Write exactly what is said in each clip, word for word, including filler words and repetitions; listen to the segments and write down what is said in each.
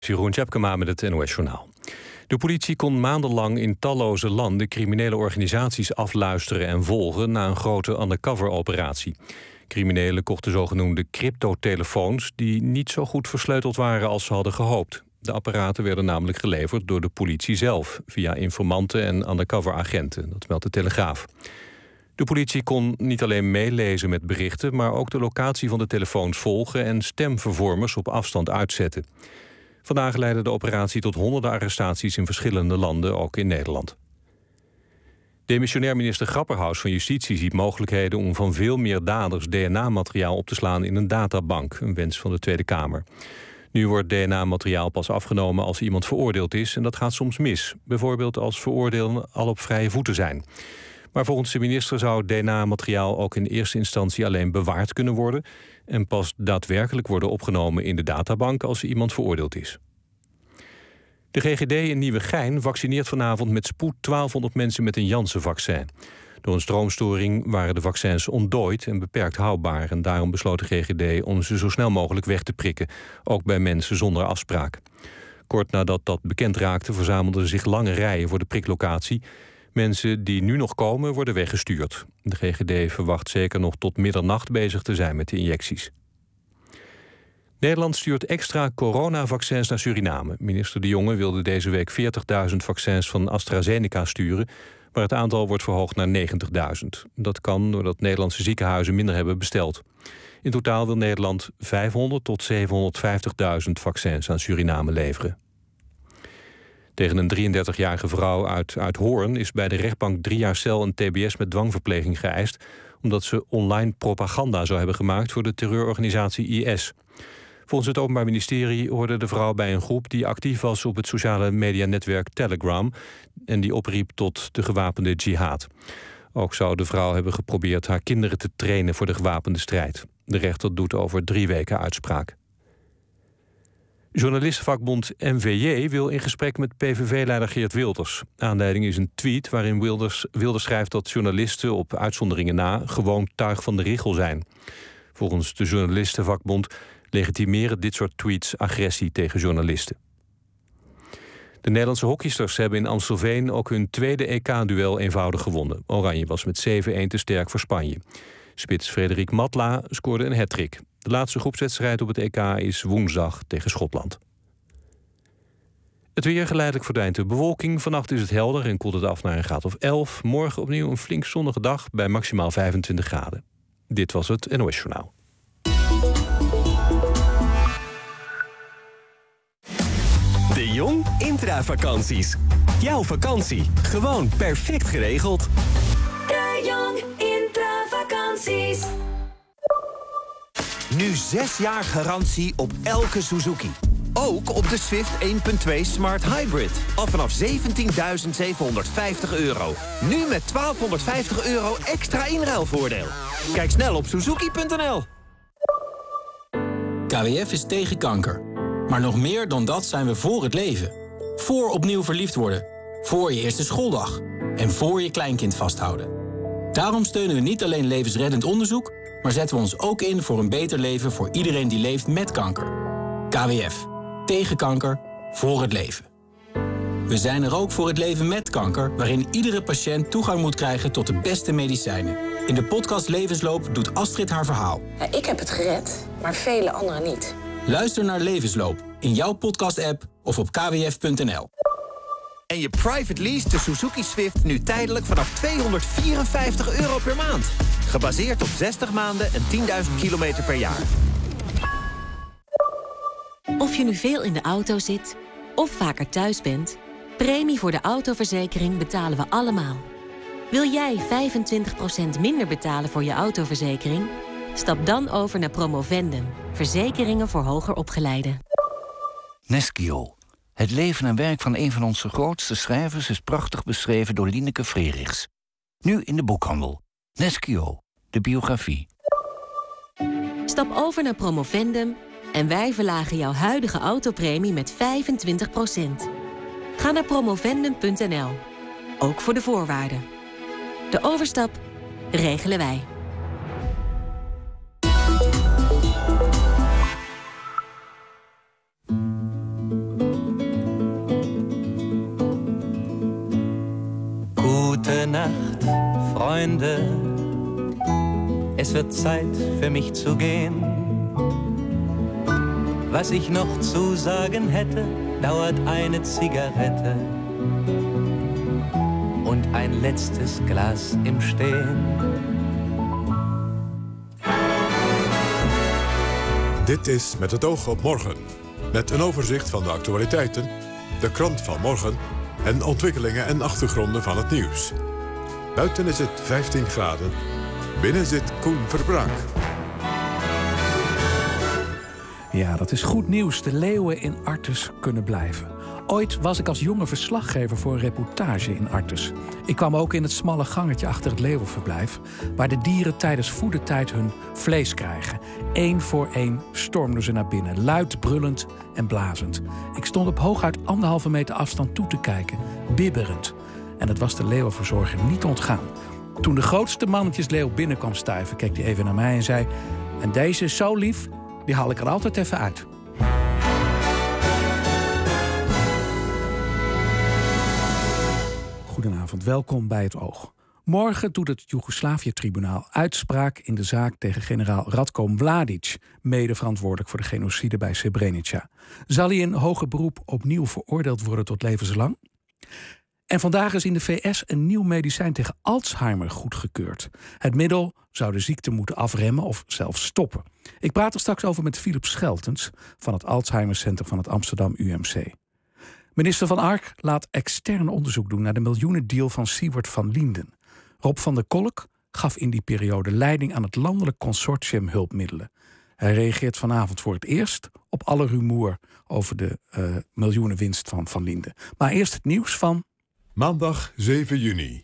Jeroen Tjepkema met het N O S-journaal. De politie kon maandenlang in talloze landen criminele organisaties afluisteren en volgen na een grote undercover-operatie. Criminelen kochten zogenoemde cryptotelefoons die niet zo goed versleuteld waren als ze hadden gehoopt. De apparaten werden namelijk geleverd door de politie zelf, via informanten en undercover-agenten, dat meldt de Telegraaf. De politie kon niet alleen meelezen met berichten, maar ook de locatie van de telefoons volgen en stemvervormers op afstand uitzetten. Vandaag leidde de operatie tot honderden arrestaties in verschillende landen, ook in Nederland. Demissionair minister Grapperhaus van Justitie ziet mogelijkheden om van veel meer daders D N A-materiaal op te slaan in een databank, een wens van de Tweede Kamer. Nu wordt D N A-materiaal pas afgenomen als iemand veroordeeld is en dat gaat soms mis. Bijvoorbeeld als veroordeelden al op vrije voeten zijn. Maar volgens de minister zou D N A-materiaal ook in eerste instantie alleen bewaard kunnen worden en pas daadwerkelijk worden opgenomen in de databank als iemand veroordeeld is. De G G D in Nieuwegein vaccineert vanavond met spoed twaalfhonderd mensen met een Janssen-vaccin. Door een stroomstoring waren de vaccins ontdooid en beperkt houdbaar en daarom besloot de G G D om ze zo snel mogelijk weg te prikken, ook bij mensen zonder afspraak. Kort nadat dat bekend raakte verzamelden zich lange rijen voor de priklocatie. Mensen die nu nog komen worden weggestuurd. De G G D verwacht zeker nog tot middernacht bezig te zijn met de injecties. Nederland stuurt extra coronavaccins naar Suriname. Minister De Jonge wilde deze week veertigduizend vaccins van AstraZeneca sturen, maar het aantal wordt verhoogd naar negentigduizend. Dat kan doordat Nederlandse ziekenhuizen minder hebben besteld. In totaal wil Nederland vijfhonderd tot zevenhonderdvijftigduizend vaccins aan Suriname leveren. Tegen een drieëndertigjarige vrouw uit, uit Hoorn is bij de rechtbank drie jaar cel en T B S met dwangverpleging geëist, omdat ze online propaganda zou hebben gemaakt voor de terreurorganisatie I S. Volgens het Openbaar Ministerie hoorde de vrouw bij een groep die actief was op het sociale medianetwerk Telegram en die opriep tot de gewapende jihad. Ook zou de vrouw hebben geprobeerd haar kinderen te trainen voor de gewapende strijd. De rechter doet over drie weken uitspraak. Journalistenvakbond N V J wil in gesprek met P V V-leider Geert Wilders. Aanleiding is een tweet waarin Wilders, Wilders schrijft dat journalisten op uitzonderingen na gewoon tuig van de richel zijn. Volgens de journalistenvakbond legitimeren dit soort tweets agressie tegen journalisten. De Nederlandse hockeysters hebben in Amstelveen ook hun tweede E K-duel eenvoudig gewonnen. Oranje was met zeven-een te sterk voor Spanje. Spits Frederik Matla scoorde een hattrick. De laatste groepswedstrijd op het E K is woensdag tegen Schotland. Het weer geleidelijk verdwijnt de bewolking. Vannacht is het helder en koelt het af naar een graad of elf. Morgen opnieuw een flink zonnige dag bij maximaal vijfentwintig graden. Dit was het N O S-journaal. De Jong Intravakanties. Jouw vakantie. Gewoon perfect geregeld. De Jong Intravakanties. Nu zes jaar garantie op elke Suzuki. Ook op de Swift één punt twee Smart Hybrid. Al vanaf zeventienduizend zevenhonderdvijftig euro. Nu met twaalfhonderdvijftig euro extra inruilvoordeel. Kijk snel op suzuki punt n l. K W F is tegen kanker. Maar nog meer dan dat zijn we voor het leven. Voor opnieuw verliefd worden. Voor je eerste schooldag. En voor je kleinkind vasthouden. Daarom steunen we niet alleen levensreddend onderzoek, maar zetten we ons ook in voor een beter leven voor iedereen die leeft met kanker. K W F. Tegen kanker. Voor het leven. We zijn er ook voor het leven met kanker, waarin iedere patiënt toegang moet krijgen tot de beste medicijnen. In de podcast Levensloop doet Astrid haar verhaal. Ja, ik heb het gered, maar vele anderen niet. Luister naar Levensloop in jouw podcast-app of op k w f punt n l. En je private lease de Suzuki Swift nu tijdelijk vanaf tweehonderdvierenvijftig euro per maand. Gebaseerd op zestig maanden en tienduizend kilometer per jaar. Of je nu veel in de auto zit of vaker thuis bent, premie voor de autoverzekering betalen we allemaal. Wil jij vijfentwintig procent minder betalen voor je autoverzekering? Stap dan over naar Promovendum. Verzekeringen voor hoger opgeleiden. Nesquio. Het leven en werk van een van onze grootste schrijvers is prachtig beschreven door Lieneke Frerichs. Nu in de boekhandel. Nesquio, de biografie. Stap over naar Promovendum en wij verlagen jouw huidige autopremie met vijfentwintig procent. Ga naar promovendum punt n l. Ook voor de voorwaarden. De overstap regelen wij. Nacht, Freunde. Es wird Zeit für mich zu gehen. Was ich noch zu sagen hätte, dauert eine Zigarette und ein letztes Glas im Stehen. Dit is Met het oog op morgen. Met een overzicht van de actualiteiten, de krant van morgen en ontwikkelingen en achtergronden van het nieuws. Buiten is het vijftien graden. Binnen zit Koen Verbraak. Ja, dat is goed nieuws. De leeuwen in Artes kunnen blijven. Ooit was ik als jonge verslaggever voor een reportage in Artes. Ik kwam ook in het smalle gangetje achter het leeuwenverblijf, waar de dieren tijdens voedertijd hun vlees krijgen. Eén voor één stormden ze naar binnen, luid brullend en blazend. Ik stond op hooguit anderhalve meter afstand toe te kijken, bibberend. En het was de leeuwenverzorger niet ontgaan. Toen de grootste mannetjesleeuw binnen kwam stuiven, keek hij even naar mij en zei: "En deze is zo lief, die haal ik er altijd even uit." Goedenavond, welkom bij Het Oog. Morgen doet het Joegoslavië-tribunaal uitspraak in de zaak tegen generaal Ratko Mladic, mede verantwoordelijk voor de genocide bij Srebrenica. Zal hij in hoger beroep opnieuw veroordeeld worden tot levenslang? En vandaag is in de V S een nieuw medicijn tegen Alzheimer goedgekeurd. Het middel zou de ziekte moeten afremmen of zelfs stoppen. Ik praat er straks over met Philip Scheltens van het Alzheimer Center van het Amsterdam U M C. Minister Van Ark laat extern onderzoek doen naar de miljoenendeal van Siewert van Lienden. Rob van der Kolk gaf in die periode leiding aan het landelijk consortium hulpmiddelen. Hij reageert vanavond voor het eerst op alle rumoer over de uh, miljoenenwinst van Van Lienden. Maar eerst het nieuws van maandag zeven juni.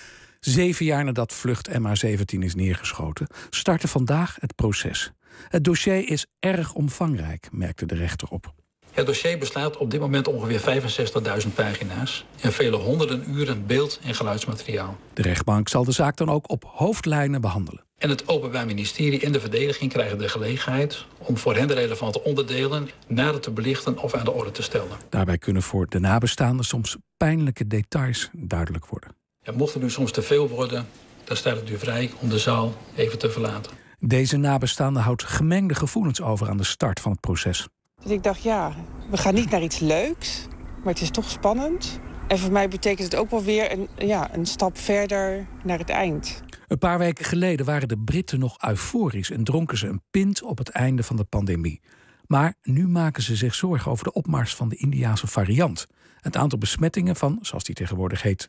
Zeven jaar nadat vlucht M H zeventien is neergeschoten, startte vandaag het proces. Het dossier is erg omvangrijk, merkte de rechter op. Het dossier beslaat op dit moment ongeveer vijfenzestigduizend pagina's en vele honderden uren beeld- en geluidsmateriaal. De rechtbank zal de zaak dan ook op hoofdlijnen behandelen. En het Openbaar Ministerie en de verdediging krijgen de gelegenheid om voor hen de relevante onderdelen nader te belichten of aan de orde te stellen. Daarbij kunnen voor de nabestaanden soms pijnlijke details duidelijk worden. En mocht het nu soms te veel worden, dan staat het u vrij om de zaal even te verlaten. Deze nabestaande houdt gemengde gevoelens over aan de start van het proces. Dus ik dacht, ja, we gaan niet naar iets leuks, maar het is toch spannend. En voor mij betekent het ook wel weer een, ja, een stap verder naar het eind. Een paar weken geleden waren de Britten nog euforisch en dronken ze een pint op het einde van de pandemie. Maar nu maken ze zich zorgen over de opmars van de Indiase variant. Het aantal besmettingen van, zoals die tegenwoordig heet,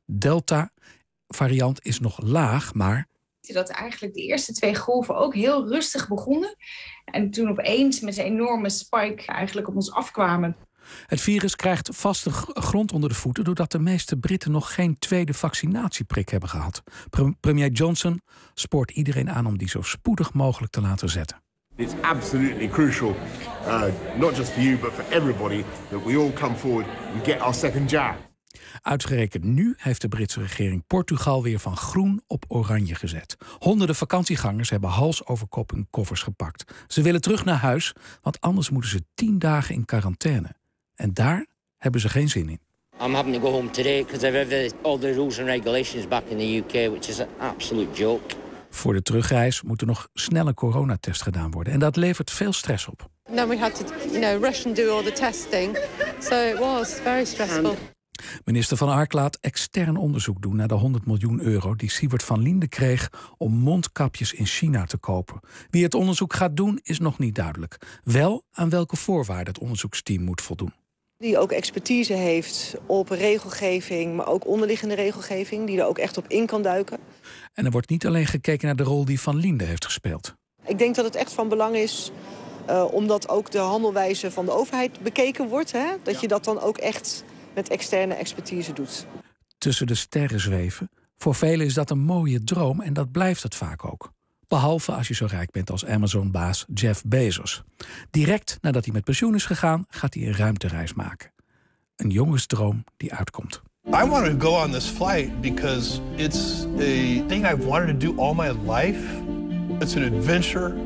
Delta-variant is nog laag, maar dat eigenlijk de eerste twee golven ook heel rustig begonnen. En toen opeens met een enorme spike eigenlijk op ons afkwamen. Het virus krijgt vaste grond onder de voeten doordat de meeste Britten nog geen tweede vaccinatieprik hebben gehad. Premier Johnson spoort iedereen aan om die zo spoedig mogelijk te laten zetten. It's absolutely crucial, uh, not just for you but for everybody, that we all come forward and get our second jab. Uitgerekend nu heeft de Britse regering Portugal weer van groen op oranje gezet. Honderden vakantiegangers hebben hals over kop hun koffers gepakt. Ze willen terug naar huis, want anders moeten ze tien dagen in quarantaine. En daar hebben ze geen zin in. I'm having to go home today because I've read all the rules and regulations back in the U K, which is an absolute joke. Voor de terugreis moet er nog snel een coronatest gedaan worden. En dat levert veel stress op. Then we had to, you know, rush and do all the testing. So it was very stressful. Minister Van Ark laat extern onderzoek doen naar de honderd miljoen euro die Siewert van Lienden kreeg om mondkapjes in China te kopen. Wie het onderzoek gaat doen is nog niet duidelijk. Wel aan welke voorwaarden het onderzoeksteam moet voldoen. Die ook expertise heeft op regelgeving, maar ook onderliggende regelgeving, die er ook echt op in kan duiken. En er wordt niet alleen gekeken naar de rol die Van Lienden heeft gespeeld. Ik denk dat het echt van belang is, uh, omdat ook de handelwijze van de overheid bekeken wordt, hè? Dat je dat dan ook echt met externe expertise doet. Tussen de sterren zweven, voor velen is dat een mooie droom en dat blijft het vaak ook. Behalve als je zo rijk bent als Amazon-baas Jeff Bezos. Direct nadat hij met pensioen is gegaan, gaat hij een ruimtereis maken. Een jongensdroom die uitkomt. I want to go on this flight because it's a thing I've wanted to do all my life. It's an adventure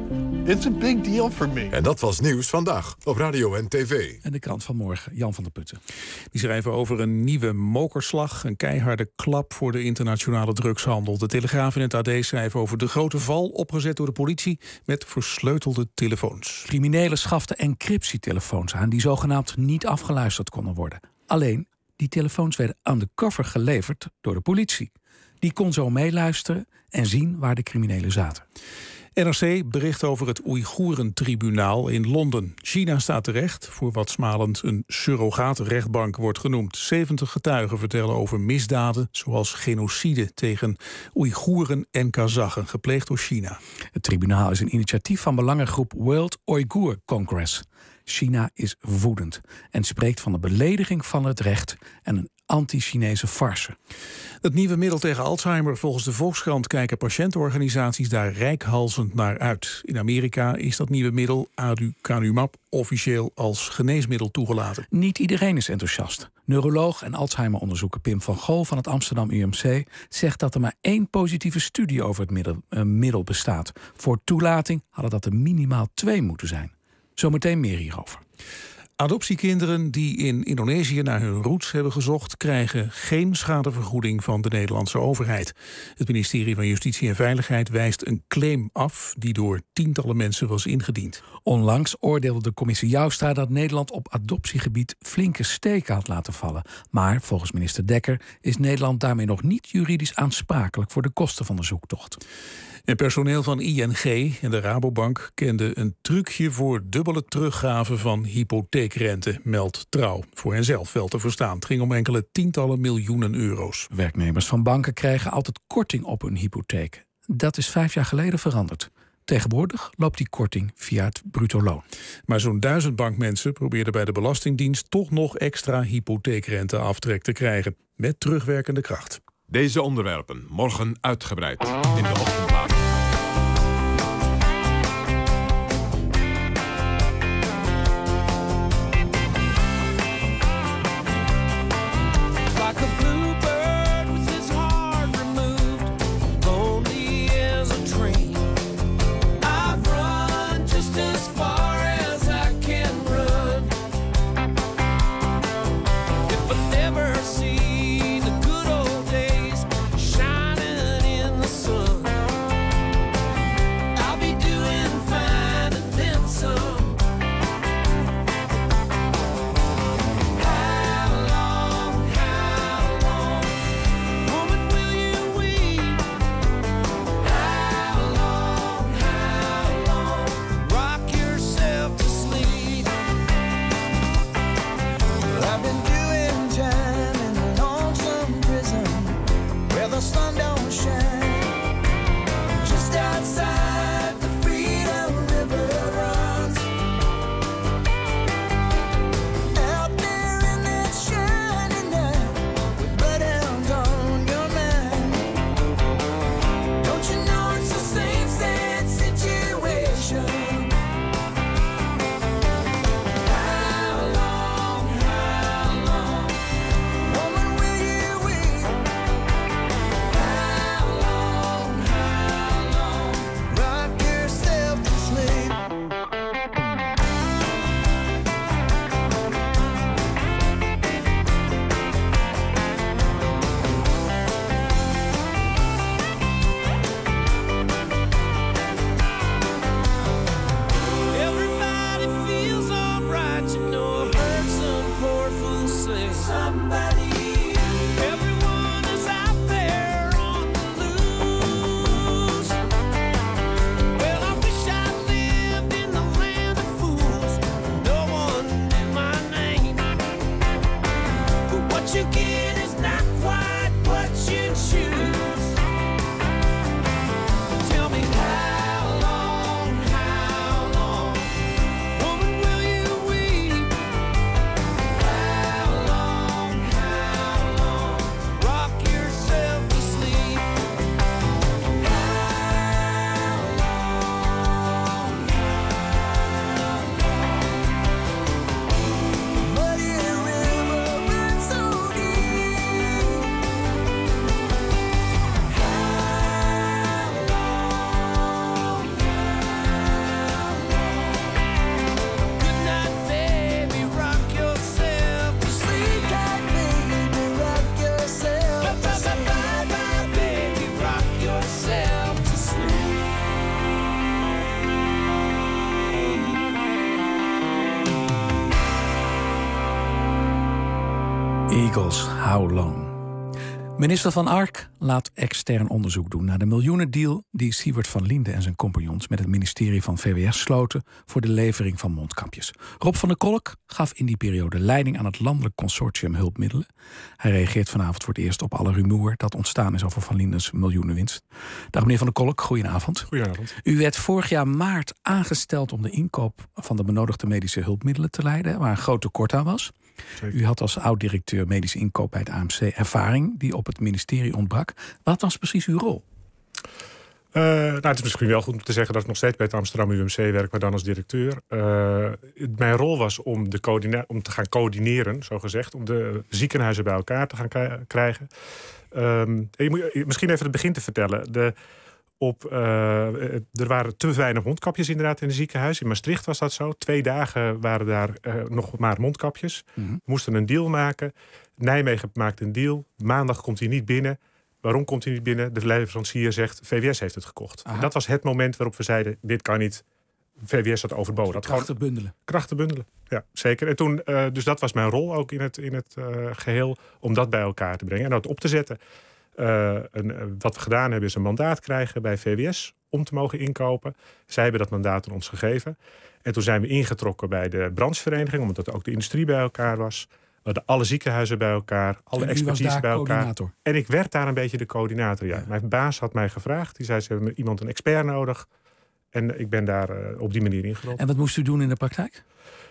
It's a big deal for me. En dat was Nieuws Vandaag op radio en tv. En de krant van morgen, Jan van der Putten. Die schrijven over een nieuwe mokerslag, een keiharde klap voor de internationale drugshandel. De Telegraaf en het A D schrijven over de grote val opgezet door de politie met versleutelde telefoons. Criminelen schaften encryptietelefoons aan die zogenaamd niet afgeluisterd konden worden. Alleen, die telefoons werden undercover geleverd door de politie. Die kon zo meeluisteren en zien waar de criminelen zaten. N R C bericht over het Oeigoerentribunaal in Londen. China staat terecht voor wat smalend een surrogaatrechtbank wordt genoemd. zeventig getuigen vertellen over misdaden zoals genocide tegen Oeigoeren en Kazachen, gepleegd door China. Het tribunaal is een initiatief van belangengroep World Uyghur Congress. China is woedend en spreekt van de belediging van het recht en een anti-Chinese farce. Het nieuwe middel tegen Alzheimer. Volgens de Volkskrant kijken patiëntenorganisaties daar reikhalzend naar uit. In Amerika is dat nieuwe middel aducanumab officieel als geneesmiddel toegelaten. Niet iedereen is enthousiast. Neuroloog en Alzheimer-onderzoeker Pim van Gool van het Amsterdam U M C zegt dat er maar één positieve studie over het middel, uh, middel bestaat. Voor toelating hadden dat er minimaal twee moeten zijn. Zometeen meer hierover. Adoptiekinderen die in Indonesië naar hun roots hebben gezocht, krijgen geen schadevergoeding van de Nederlandse overheid. Het ministerie van Justitie en Veiligheid wijst een claim af die door tientallen mensen was ingediend. Onlangs oordeelde de commissie Joustra dat Nederland op adoptiegebied flinke steken had laten vallen. Maar volgens minister Dekker is Nederland daarmee nog niet juridisch aansprakelijk voor de kosten van de zoektocht. En personeel van I N G en de Rabobank kende een trucje voor dubbele teruggave van hypotheekrente, meldt Trouw. Voor henzelf wel te verstaan. Het ging om enkele tientallen miljoenen euro's. Werknemers van banken krijgen altijd korting op hun hypotheek. Dat is vijf jaar geleden veranderd. Tegenwoordig loopt die korting via het bruto loon. Maar zo'n duizend bankmensen probeerden bij de Belastingdienst toch nog extra hypotheekrenteaftrek te krijgen. Met terugwerkende kracht. Deze onderwerpen morgen uitgebreid in de ochtendbladen. Eagles, how long? Minister Van Ark laat extern onderzoek doen naar de miljoenendeal die Siewert van Liende en zijn compagnons met het ministerie van V W S sloten voor de levering van mondkapjes. Rob van der Kolk gaf in die periode leiding aan het landelijk consortium hulpmiddelen. Hij reageert vanavond voor het eerst op alle rumoer dat ontstaan is over Van Liendes miljoenenwinst. Dag meneer van der Kolk, goedenavond. Goedenavond. U werd vorig jaar maart aangesteld om de inkoop van de benodigde medische hulpmiddelen te leiden, waar een groot tekort aan was. U had als oud-directeur medische inkoop bij het A M C ervaring die op het ministerie ontbrak. Wat was precies uw rol? Uh, nou, het is misschien wel goed om te zeggen dat ik nog steeds bij het Amsterdam U M C werk, maar dan als directeur. Uh, mijn rol was om, de coördina- om te gaan coördineren, zo gezegd, om de ziekenhuizen bij elkaar te gaan k- krijgen. Um, je moet, misschien even het begin te vertellen. De, Op, uh, er waren te weinig mondkapjes inderdaad in het ziekenhuis. In Maastricht was dat zo. Twee dagen waren daar uh, nog maar mondkapjes. Mm-hmm. We moesten een deal maken. Nijmegen maakte een deal. Maandag komt hij niet binnen. Waarom komt hij niet binnen? De leverancier zegt, V W S heeft het gekocht. En dat was het moment waarop we zeiden, dit kan niet. V W S had overboden. Dat krachten gewoon, bundelen. Krachten bundelen, ja, zeker. En toen, uh, dus dat was mijn rol ook in het, in het uh, geheel. Om dat bij elkaar te brengen en dat op te zetten. Uh, een, uh, wat we gedaan hebben is een mandaat krijgen bij V W S om te mogen inkopen. Zij hebben dat mandaat aan ons gegeven. En toen zijn we ingetrokken bij de branchevereniging, omdat ook de industrie bij elkaar was. We hadden alle ziekenhuizen bij elkaar, alle expertise bij elkaar. En ik werd daar een beetje de coördinator. Ja. Ja. Mijn baas had mij gevraagd. Die zei, ze hebben iemand een expert nodig. En ik ben daar uh, op die manier ingerold. En wat moest u doen in de praktijk?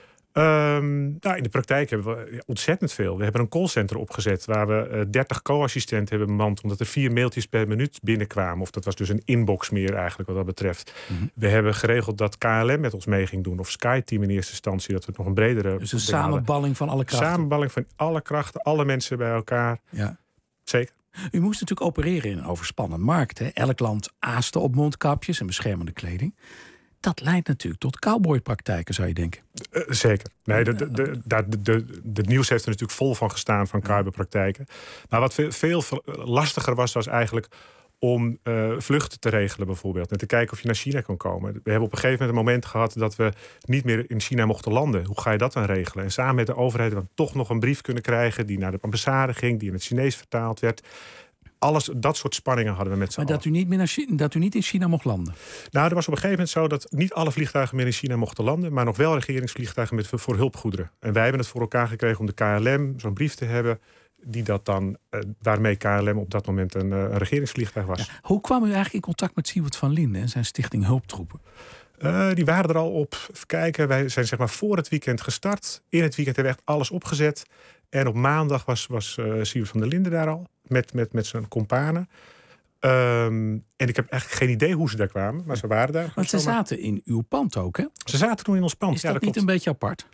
Um, nou, in de praktijk hebben we ontzettend veel. We hebben een callcenter opgezet waar we uh, dertig co-assistenten hebben bemand, omdat er vier mailtjes per minuut binnenkwamen. Of dat was dus een inbox meer eigenlijk wat dat betreft. Mm-hmm. We hebben geregeld dat K L M met ons mee ging doen. Of SkyTeam in eerste instantie. Dat we nog een bredere... Dus een samenballing van alle krachten. Samenballing van alle krachten. Alle mensen bij elkaar. Ja. Zeker. U moest natuurlijk opereren in een overspannen markt. Hè? Elk land aaste op mondkapjes en beschermende kleding. Dat leidt natuurlijk tot cowboypraktijken, zou je denken. Uh, zeker. Nee, de, de, de, de, de, de nieuws heeft er natuurlijk vol van gestaan van cowboypraktijken. Maar wat veel, veel lastiger was, was eigenlijk om uh, vluchten te regelen bijvoorbeeld. En te kijken of je naar China kon komen. We hebben op een gegeven moment een moment gehad dat we niet meer in China mochten landen. Hoe ga je dat dan regelen? En samen met de overheid hebben we toch nog een brief kunnen krijgen die naar de ambassade ging, die in het Chinees vertaald werd. Alles, dat soort spanningen hadden we met z'n allen. Maar dat u, niet meer naar China, dat u niet in China mocht landen? Nou, er was op een gegeven moment zo dat niet alle vliegtuigen meer in China mochten landen, maar nog wel regeringsvliegtuigen met, voor hulpgoederen. En wij hebben het voor elkaar gekregen om de K L M zo'n brief te hebben, die dat dan, uh, waarmee K L M op dat moment een, uh, een regeringsvliegtuig was. Ja. Hoe kwam u eigenlijk in contact met Siewert van Liende en zijn stichting Hulptroepen? Uh, die waren er al op. Even kijken, wij zijn zeg maar voor het weekend gestart. In het weekend hebben we echt alles opgezet. En op maandag was, was uh, Siewert van der Liende daar al. Met, met, met zijn companen. Um, en ik heb eigenlijk geen idee hoe ze daar kwamen. Maar ze waren daar. Want ze zaten in uw pand ook, hè? Ze zaten toen in ons pand. Is dat, ja, dat niet klopt. een beetje apart?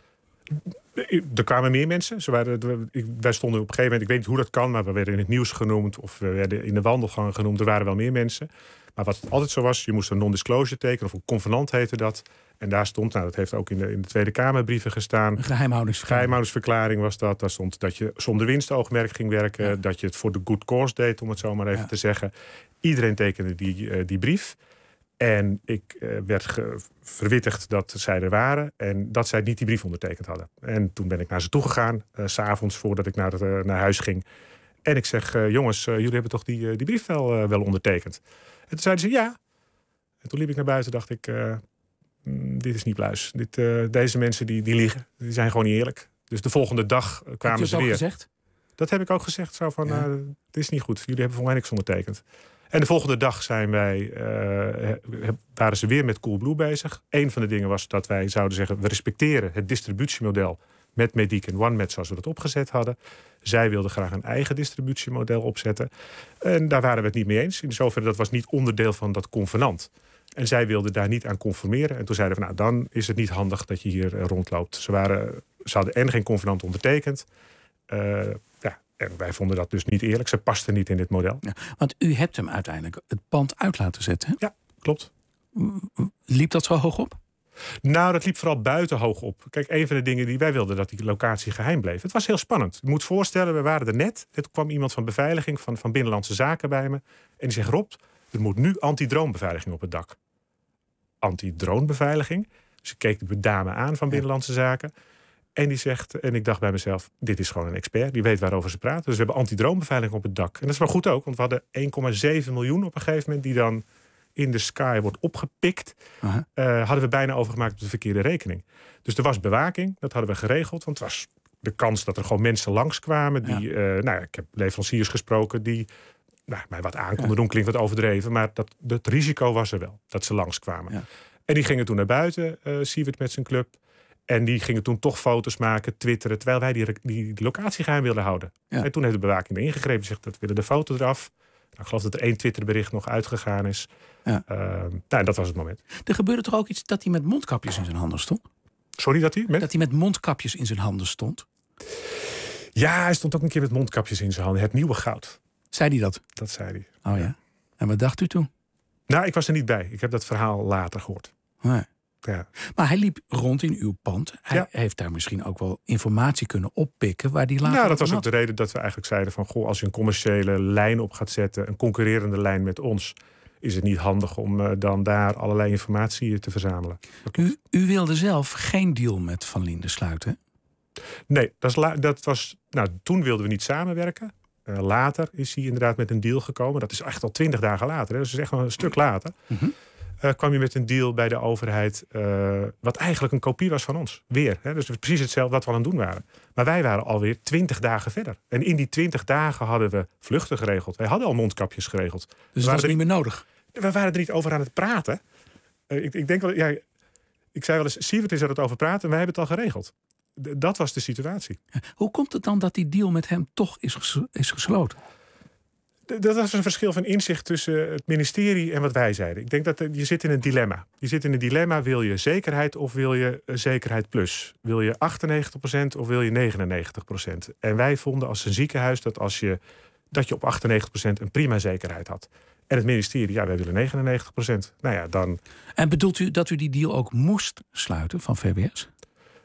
Er kwamen meer mensen. Ze waren, wij stonden op een gegeven moment, ik weet niet hoe dat kan, maar we werden in het nieuws genoemd. Of we werden in de wandelgang genoemd. Er waren wel meer mensen. Maar wat altijd zo was, je moest een non-disclosure tekenen. Of een convenant heette dat. En daar stond, nou dat heeft ook in de, in de Tweede Kamerbrieven gestaan. Een geheimhoudingsverklaring. Geheimhoudingsverklaring was dat. Daar stond dat je zonder winstoogmerk ging werken. Ja. Dat je het voor de good cause deed, om het zo maar even ja. te zeggen. Iedereen tekende die, uh, die brief. En ik uh, werd ge- verwittigd dat zij er waren. En dat zij niet die brief ondertekend hadden. En toen ben ik naar ze toegegaan. Uh, 's avonds voordat ik naar, het, uh, naar huis ging. En ik zeg, uh, jongens, uh, jullie hebben toch die, uh, die brief wel, uh, wel ondertekend? En toen zeiden ze ja. En toen liep ik naar buiten en dacht ik, Uh, dit is niet pluis. Dit, uh, deze mensen die, die liegen. Die zijn gewoon niet eerlijk. Dus de volgende dag uh, kwamen ze weer. Heb je het ook gezegd? Dat heb ik ook gezegd. Zo van, ja. uh, dit is niet goed. Jullie hebben voor mij niks ondertekend. En de volgende dag zijn wij, uh, waren ze weer met Coolblue bezig. Eén van de dingen was dat wij zouden zeggen, we respecteren het distributiemodel met Medic en OneMed zoals we dat opgezet hadden. Zij wilden graag een eigen distributiemodel opzetten. En daar waren we het niet mee eens. In zoverre, dat was niet onderdeel van dat convenant. En zij wilden daar niet aan conformeren. En toen zeiden we, nou, dan is het niet handig dat je hier uh, rondloopt. Ze, waren, ze hadden en geen convenant ondertekend. Uh, ja, en wij vonden dat dus niet eerlijk. Ze pasten niet in dit model. Ja, want u hebt hem uiteindelijk het pand uit laten zetten, hè? Ja, klopt. Liep dat zo hoog op? Nou, dat liep vooral buiten hoog op. Kijk, een van de dingen die wij wilden, dat die locatie geheim bleef. Het was heel spannend. Je moet voorstellen, we waren er net. Er kwam iemand van beveiliging, van, van Binnenlandse Zaken bij me. En die zegt, Rob, er moet nu antidroonbeveiliging op het dak. Antidroonbeveiliging. Dus ik keek de dame aan van Binnenlandse Zaken. En die zegt, en ik dacht bij mezelf, dit is gewoon een expert. Die weet waarover ze praten. Dus we hebben antidroombeveiliging op het dak. En dat is wel goed ook, want we hadden één komma zeven miljoen op een gegeven moment die dan in de sky wordt opgepikt. Uh, hadden we bijna overgemaakt op de verkeerde rekening. Dus er was bewaking, dat hadden we geregeld. Want het was de kans dat er gewoon mensen langskwamen. Die, ja. uh, nou, ik heb leveranciers gesproken die nou, mij wat aan konden ja. doen. Klinkt wat overdreven, maar dat, dat risico was er wel. Dat ze langskwamen. Ja. En die gingen toen naar buiten, uh, Siewert met zijn club. En die gingen toen toch foto's maken, twitteren, terwijl wij die, die, die locatie geheim wilden houden. Ja. En toen heeft de bewaking erin ingegrepen en zegt dat willen de foto eraf. Nou, ik geloof dat er één Twitterbericht nog uitgegaan is. Ja. Uh, nou, en dat was het moment. Er gebeurde toch ook iets dat hij met mondkapjes in zijn handen stond? Sorry, dat hij? Met? Dat hij met mondkapjes in zijn handen stond? Ja, hij stond ook een keer met mondkapjes in zijn handen. Het nieuwe goud. Zei hij dat? Dat zei hij. Oh ja. En wat dacht u toen? Nou, ik was er niet bij. Ik heb dat verhaal later gehoord. Nee. Ja. Maar hij liep rond in uw pand. Hij ja. heeft daar misschien ook wel informatie kunnen oppikken waar die later. Nou, dat was ook had. de reden dat we eigenlijk zeiden van goh, als je een commerciële lijn op gaat zetten, een concurrerende lijn met ons, is het niet handig om uh, dan daar allerlei informatie te verzamelen. U, u wilde zelf geen deal met Van Linde sluiten? Nee, dat, is la- dat was. Nou, toen wilden we niet samenwerken. Uh, later is hij inderdaad met een deal gekomen. Dat is echt al twintig dagen later. Hè? Dus dat is echt wel een stuk later. Mm-hmm. Uh, kwam je met een deal bij de overheid, uh, wat eigenlijk een kopie was van ons. Weer. Hè? Dus precies hetzelfde wat we aan het doen waren. Maar wij waren alweer twintig dagen verder. En in die twintig dagen hadden we vluchten geregeld. Wij hadden al mondkapjes geregeld. Dus dat was niet meer nodig? We waren er niet over aan het praten. Uh, ik, ik denk wel, ja, ik zei wel eens, Siewert is er het over praten en wij hebben het al geregeld. D- dat was de situatie. Ja, hoe komt het dan dat die deal met hem toch is, ges- is gesloten? Dat was een verschil van inzicht tussen het ministerie en wat wij zeiden. Ik denk dat je zit in een dilemma. Je zit in een dilemma, wil je zekerheid of wil je zekerheid plus? Wil je achtennegentig procent of wil je negenennegentig procent? En wij vonden als een ziekenhuis dat, als je, dat je op achtennegentig procent een prima zekerheid had. En het ministerie, ja, wij willen negenennegentig procent. Nou ja, dan... En bedoelt u dat u die deal ook moest sluiten van V W S?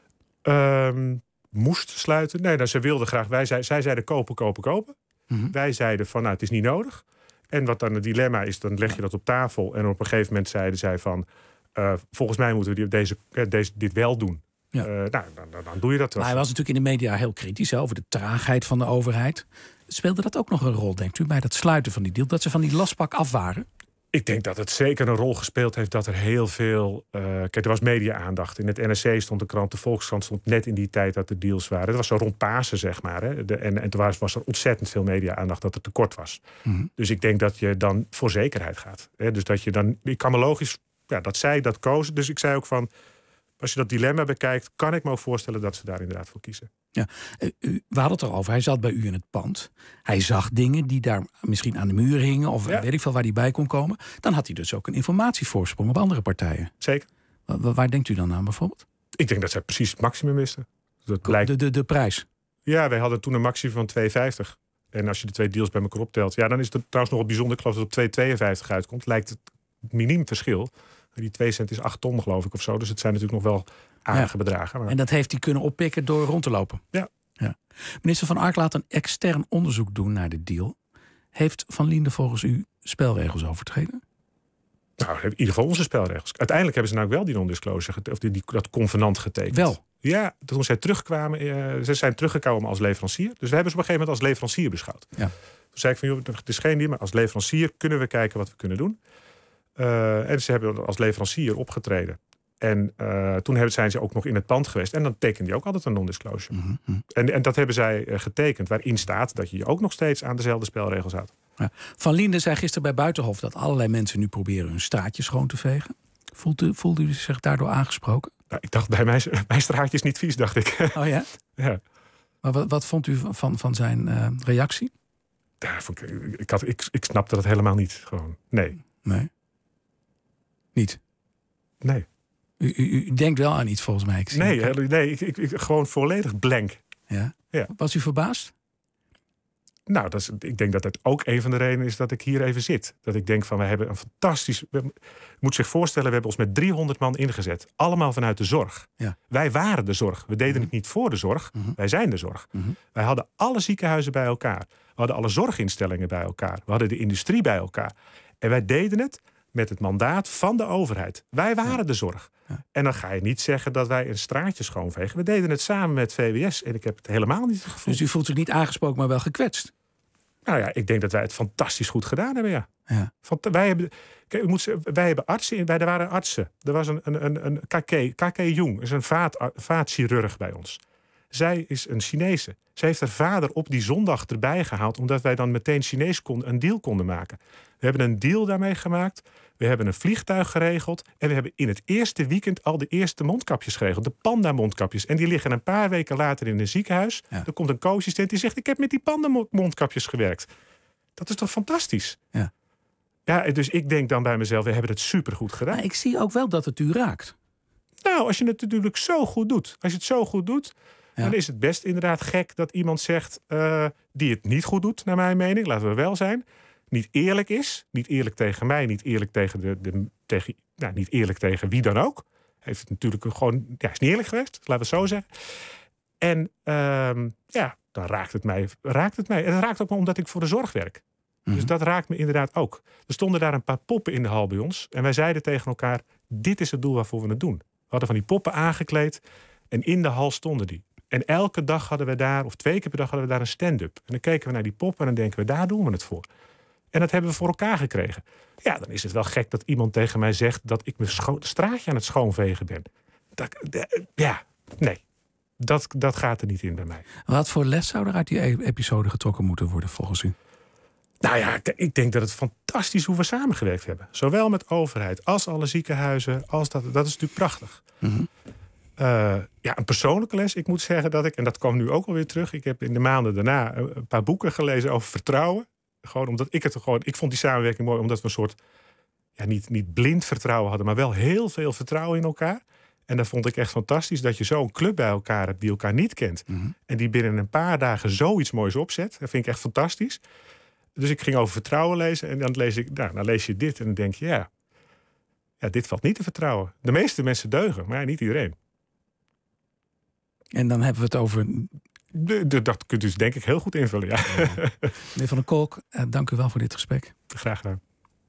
Um, moest sluiten? Nee, nou, ze wilden graag. Wij zei, zij zeiden kopen, kopen, kopen. Mm-hmm. Wij zeiden van, nou, het is niet nodig. En wat dan het dilemma is, dan leg je dat op tafel. En op een gegeven moment zeiden zij van, Uh, volgens mij moeten we deze, deze, dit wel doen. Ja. Uh, nou, dan, dan, dan doe je dat wel. Maar hij was natuurlijk in de media heel kritisch over de traagheid van de overheid. Speelde dat ook nog een rol, denkt u, bij dat sluiten van die deal? Dat ze van die lastpak af waren? Ik denk dat het zeker een rol gespeeld heeft dat er heel veel... Uh, kijk, er was media-aandacht. In het N R C stond de krant, de Volkskrant stond net in die tijd dat de deals waren. Dat was zo rond Pasen, zeg maar. Hè. De, en, en toen was, was er ontzettend veel media-aandacht dat er tekort was. Mm-hmm. Dus ik denk dat je dan voor zekerheid gaat. Hè. Dus dat je dan... Ik kan me logisch... Ja, dat zij dat kozen. Dus ik zei ook van... Als je dat dilemma bekijkt, kan ik me ook voorstellen dat ze daar inderdaad voor kiezen. Ja, u, we hadden het erover. Hij zat bij u in het pand. Hij zag dingen die daar misschien aan de muur hingen, of ja. weet ik veel waar hij bij kon komen. Dan had hij dus ook een informatievoorsprong op andere partijen. Zeker. Waar, waar denkt u dan aan bijvoorbeeld? Ik denk dat zij precies het maximum wisten. Dat lijkt... de, de, de prijs? Ja, wij hadden toen een maximum van twee vijftig. En als je de twee deals bij elkaar optelt, ja, dan is het trouwens nog wat bijzonder. Ik geloof dat het op twee tweeënvijftig uitkomt. Lijkt het miniem verschil. Die twee cent is acht ton, geloof ik, of zo. Dus het zijn natuurlijk nog wel aardige ja. bedragen. Maar... En dat heeft hij kunnen oppikken door rond te lopen? Ja. ja. Minister Van Ark laat een extern onderzoek doen naar de deal. Heeft Van Linde volgens u spelregels overtreden? Nou, in ieder geval onze spelregels. Uiteindelijk hebben ze nou ook wel die non-disclosure, of die, die, dat convenant getekend. Wel? Ja, toen zij terugkwamen, uh, ze zijn teruggekomen als leverancier. Dus we hebben ze op een gegeven moment als leverancier beschouwd. Ja. Toen zei ik van, joh, het is geen deal, maar als leverancier kunnen we kijken wat we kunnen doen. Uh, en ze hebben als leverancier opgetreden. En uh, toen hebben, zijn ze ook nog in het pand geweest. En dan tekenen die ook altijd een non-disclosure. Mm-hmm. En, en dat hebben zij uh, getekend. Waarin staat dat je je ook nog steeds aan dezelfde spelregels houdt. Ja. Van Linde zei gisteren bij Buitenhof dat allerlei mensen nu proberen hun straatje schoon te vegen. Voelt u, voelt u zich daardoor aangesproken? Nou, ik dacht, bij mijn, mijn straatje is niet vies, dacht ik. Oh ja? Ja. Maar wat, wat vond u van, van zijn uh, reactie? Ja, ik, ik, had, ik, ik snapte dat helemaal niet. Gewoon. Nee. Nee? Niet? Nee. U, u, u denkt wel aan iets volgens mij. Ik zie nee, he, nee ik, ik, ik, gewoon volledig blank. Ja? Ja. Was u verbaasd? Nou, dat is, ik denk dat het ook een van de redenen is dat ik hier even zit. Dat ik denk van, we hebben een fantastisch... Je moet zich voorstellen, we hebben ons met driehonderd man ingezet. Allemaal vanuit de zorg. Ja. Wij waren de zorg. We deden mm-hmm. het niet voor de zorg. Mm-hmm. Wij zijn de zorg. Mm-hmm. Wij hadden alle ziekenhuizen bij elkaar. We hadden alle zorginstellingen bij elkaar. We hadden de industrie bij elkaar. En wij deden het met het mandaat van de overheid. Wij waren ja. de zorg. Ja. En dan ga je niet zeggen dat wij een straatje schoonvegen. We deden het samen met V W S en ik heb het helemaal niet het gevoel. Dus u voelt zich niet aangesproken, maar wel gekwetst? Nou ja, ik denk dat wij het fantastisch goed gedaan hebben, ja. ja. Want wij hebben, kijk, moet, wij hebben artsen, wij, er waren artsen. Er was een, een, een, een K K, K K Jung, is een vaat, vaatchirurg bij ons. Zij is een Chinese. Zij heeft haar vader op die zondag erbij gehaald, omdat wij dan meteen Chinees kon, een deal konden maken. We hebben een deal daarmee gemaakt. We hebben een vliegtuig geregeld. En we hebben in het eerste weekend al de eerste mondkapjes geregeld. De panda-mondkapjes. En die liggen een paar weken later in een ziekenhuis. Ja. Er komt een co-assistent die zegt, ik heb met die panda-mondkapjes gewerkt. Dat is toch fantastisch? Ja. Ja, dus ik denk dan bij mezelf, we hebben het supergoed gedaan. Maar ik zie ook wel dat het u raakt. Nou, als je het natuurlijk zo goed doet. Als je het zo goed doet, ja. dan is het best inderdaad gek dat iemand zegt uh, die het niet goed doet, naar mijn mening. Laten we wel zijn. Niet eerlijk is. Niet eerlijk tegen mij. Niet eerlijk tegen de. de tegen, nou, niet eerlijk tegen wie dan ook. Heeft het natuurlijk gewoon. Ja, is niet eerlijk geweest. Laten we het zo zeggen. En um, ja, dan raakt het mij. Raakt het mij. En het raakt ook me omdat ik voor de zorg werk. Mm-hmm. Dus dat raakt me inderdaad ook. Er stonden daar een paar poppen in de hal bij ons. En wij zeiden tegen elkaar: dit is het doel waarvoor we het doen. We hadden van die poppen aangekleed. En in de hal stonden die. En elke dag hadden we daar, of twee keer per dag hadden we daar een stand-up. En dan keken we naar die poppen en dan denken we, daar doen we het voor. En dat hebben we voor elkaar gekregen. Ja, dan is het wel gek dat iemand tegen mij zegt dat ik mijn scho- straatje aan het schoonvegen ben. Dat, de, ja, nee. Dat, dat gaat er niet in bij mij. Wat voor les zou er uit die episode getrokken moeten worden volgens u? Nou ja, ik denk dat het fantastisch hoe we samengewerkt hebben. Zowel met overheid als alle ziekenhuizen. Als dat, dat is natuurlijk prachtig. Mm-hmm. Uh, ja, een persoonlijke les. Ik moet zeggen dat ik, en dat kwam nu ook alweer terug. Ik heb in de maanden daarna een paar boeken gelezen over vertrouwen. Gewoon omdat ik het gewoon. Ik vond die samenwerking mooi, omdat we een soort. Ja, niet, niet blind vertrouwen hadden, maar wel heel veel vertrouwen in elkaar. En dat vond ik echt fantastisch dat je zo'n club bij elkaar hebt die elkaar niet kent. Mm-hmm. En die binnen een paar dagen zoiets moois opzet. Dat vind ik echt fantastisch. Dus ik ging over vertrouwen lezen. En dan lees ik, nou, dan lees je dit en dan denk je, ja, ja, dit valt niet te vertrouwen. De meeste mensen deugen, maar niet iedereen. En dan hebben we het over. De, de, dat kunt u dus denk ik heel goed invullen, ja. Meneer Van der Kolk, eh, dank u wel voor dit gesprek. Graag gedaan.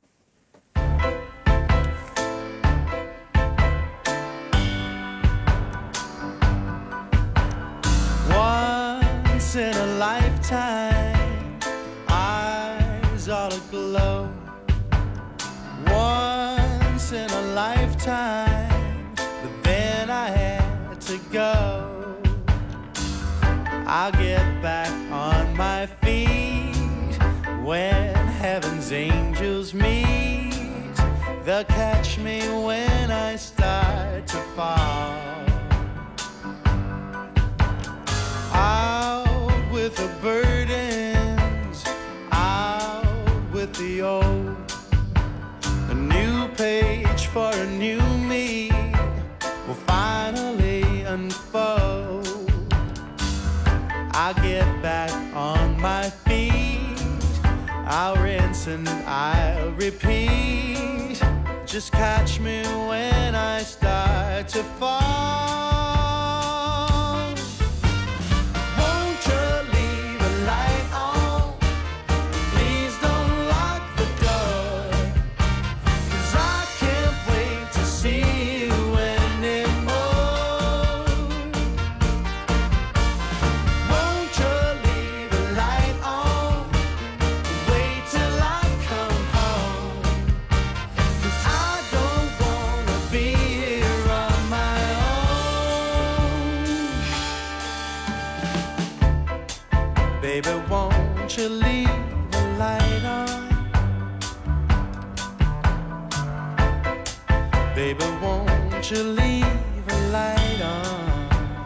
Once in a lifetime, eyes all aglow. Once in a lifetime, but then I had to go. I'll get back on my feet when heaven's angels meet. They'll catch me when I start to fall. Out with the burdens, out with the old. A new page for a new me will finally unfold. I'll get back on my feet. I'll rinse and I'll repeat. Just catch me when I start to fall. Won't you leave a light on? Please don't lock the door. 'Cause I can't wait to see you anymore. Baby, won't you leave the light on? Baby, won't you leave a light on?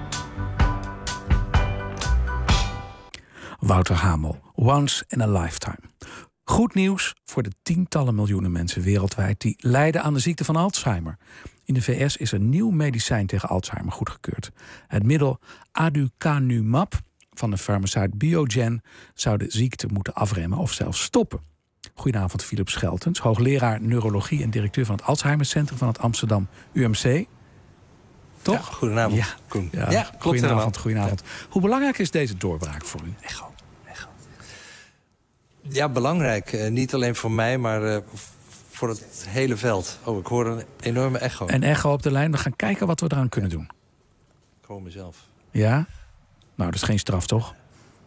Wouter Hamel, Once in a Lifetime. Goed nieuws voor de tientallen miljoenen mensen wereldwijd die lijden aan de ziekte van Alzheimer. In de V S is een nieuw medicijn tegen Alzheimer goedgekeurd. Het middel aducanumab van de farmaceut Biogen zou de ziekte moeten afremmen of zelfs stoppen. Goedenavond, Philip Scheltens, hoogleraar neurologie en directeur van het Alzheimercentrum van het Amsterdam U M C. Toch? Ja, goedenavond, ja. Koen. Ja, ja klopt goedenavond, goedenavond. Ja. Hoe belangrijk is deze doorbraak voor u? Echo, echo. Ja, belangrijk. Uh, niet alleen voor mij, maar uh, voor het hele veld. Oh, ik hoor een enorme echo. Een echo op de lijn. We gaan kijken wat we eraan kunnen doen. Ik hoor mezelf. Ja? Nou, dat is geen straf, toch?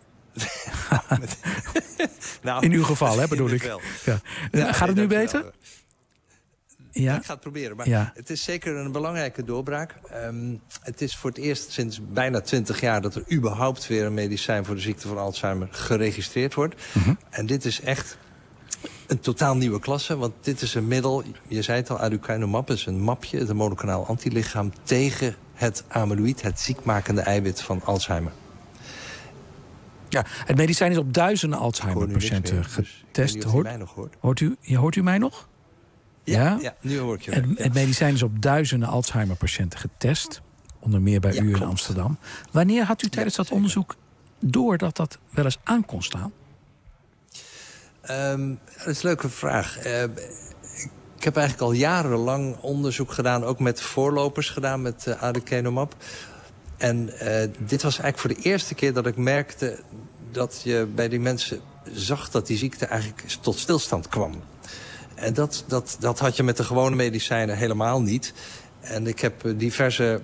nou, in uw geval, hè, bedoel ik. Ja. Ja, gaat het nu beter? Wel. Ja? Ik ga het proberen, maar ja. het is zeker een belangrijke doorbraak. Um, het is voor het eerst sinds bijna twintig jaar... dat er überhaupt weer een medicijn voor de ziekte van Alzheimer geregistreerd wordt. Mm-hmm. En dit is echt een totaal nieuwe klasse, want dit is een middel... je zei het al, aducanumab is een mapje, het monoclonaal antilichaam... tegen het amyloïd, het ziekmakende eiwit van Alzheimer. Ja, het medicijn is op duizenden Alzheimer-patiënten getest. Niet of hoort, mij nog hoort. Hoort, u, hoort u mij nog? Ja, ja? ja nu hoor ik je. Het, ja. het medicijn is op duizenden Alzheimer-patiënten getest. Onder meer bij ja, u klopt. in Amsterdam. Wanneer had u tijdens ja, dat onderzoek door dat dat wel eens aan kon staan? Um, dat is een leuke vraag. Uh, ik heb eigenlijk al jarenlang onderzoek gedaan... ook met voorlopers gedaan, met uh, aducanumab. En uh, dit was eigenlijk voor de eerste keer dat ik merkte... dat je bij die mensen zag dat die ziekte eigenlijk tot stilstand kwam. En dat, dat, dat had je met de gewone medicijnen helemaal niet. En ik heb diverse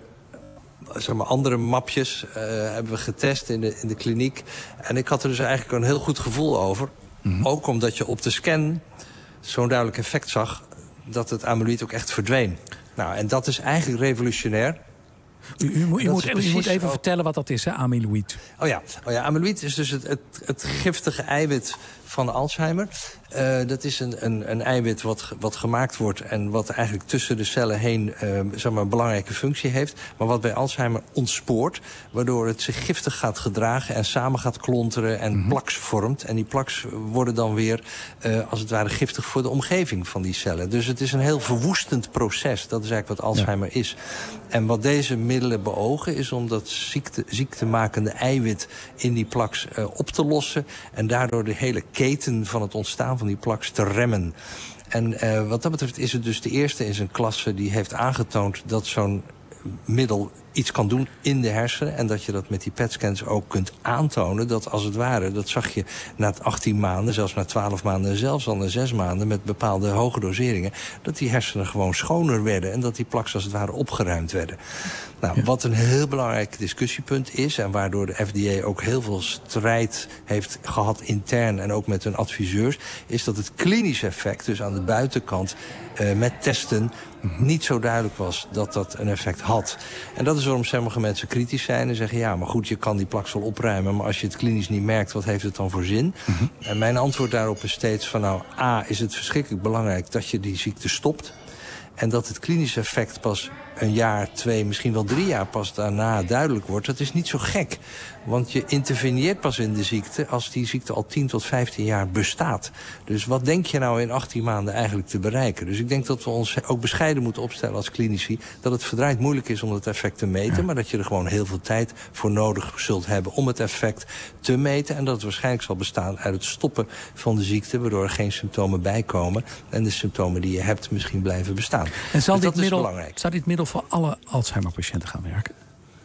zeg maar, andere mapjes uh, hebben we getest in de, in de kliniek. En ik had er dus eigenlijk een heel goed gevoel over. Mm-hmm. Ook omdat je op de scan zo'n duidelijk effect zag... dat het amyloïd ook echt verdween. Nou, en dat is eigenlijk revolutionair. U, u, u, moet, u moet even ook... vertellen wat dat is, hè, amyloïd. Oh ja, oh ja amyloïd is dus het, het, het giftige eiwit van Alzheimer. Uh, dat is een, een, een eiwit wat, wat gemaakt wordt... en wat eigenlijk tussen de cellen heen uh, zeg maar een belangrijke functie heeft... maar wat bij Alzheimer ontspoort... waardoor het zich giftig gaat gedragen en samen gaat klonteren... en mm-hmm. plaks vormt. En die plaks worden dan weer, uh, als het ware, giftig voor de omgeving van die cellen. Dus het is een heel verwoestend proces. Dat is eigenlijk wat Alzheimer ja. is. En wat deze middelen beogen is om dat ziekte, ziektemakende eiwit... in die plaks uh, op te lossen... en daardoor de hele keten van het ontstaan van die plaks te remmen. En uh, wat dat betreft is het dus de eerste in zijn klasse... die heeft aangetoond dat zo'n middel iets kan doen in de hersenen... en dat je dat met die P E T-scans ook kunt aantonen... dat als het ware, dat zag je na achttien maanden... zelfs na twaalf maanden, zelfs al na zes maanden... met bepaalde hoge doseringen... dat die hersenen gewoon schoner werden... en dat die plaks als het ware opgeruimd werden. Nou, ja. Wat een heel belangrijk discussiepunt is... en waardoor de F D A ook heel veel strijd heeft gehad intern... en ook met hun adviseurs... is dat het klinische effect, dus aan de buitenkant... Uh, met testen niet zo duidelijk was dat dat een effect had. En dat is waarom sommige mensen kritisch zijn en zeggen... ja, maar goed, je kan die plaks wel opruimen... maar als je het klinisch niet merkt, wat heeft het dan voor zin? Mm-hmm. En mijn antwoord daarop is steeds van... nou, A, is het verschrikkelijk belangrijk dat je die ziekte stopt... en dat het klinische effect pas een jaar, twee, misschien wel drie jaar pas daarna duidelijk wordt... dat is niet zo gek. Want je interveneert pas in de ziekte als die ziekte al tien tot vijftien jaar bestaat. Dus wat denk je nou in achttien maanden eigenlijk te bereiken? Dus ik denk dat we ons ook bescheiden moeten opstellen als klinici... dat het verdraaid moeilijk is om het effect te meten... Ja. maar dat je er gewoon heel veel tijd voor nodig zult hebben om het effect te meten... en dat het waarschijnlijk zal bestaan uit het stoppen van de ziekte... waardoor er geen symptomen bijkomen... en de symptomen die je hebt misschien blijven bestaan. En zal, dus dit, dat middel, is belangrijk. zal dit middel voor alle Alzheimer-patiënten gaan werken?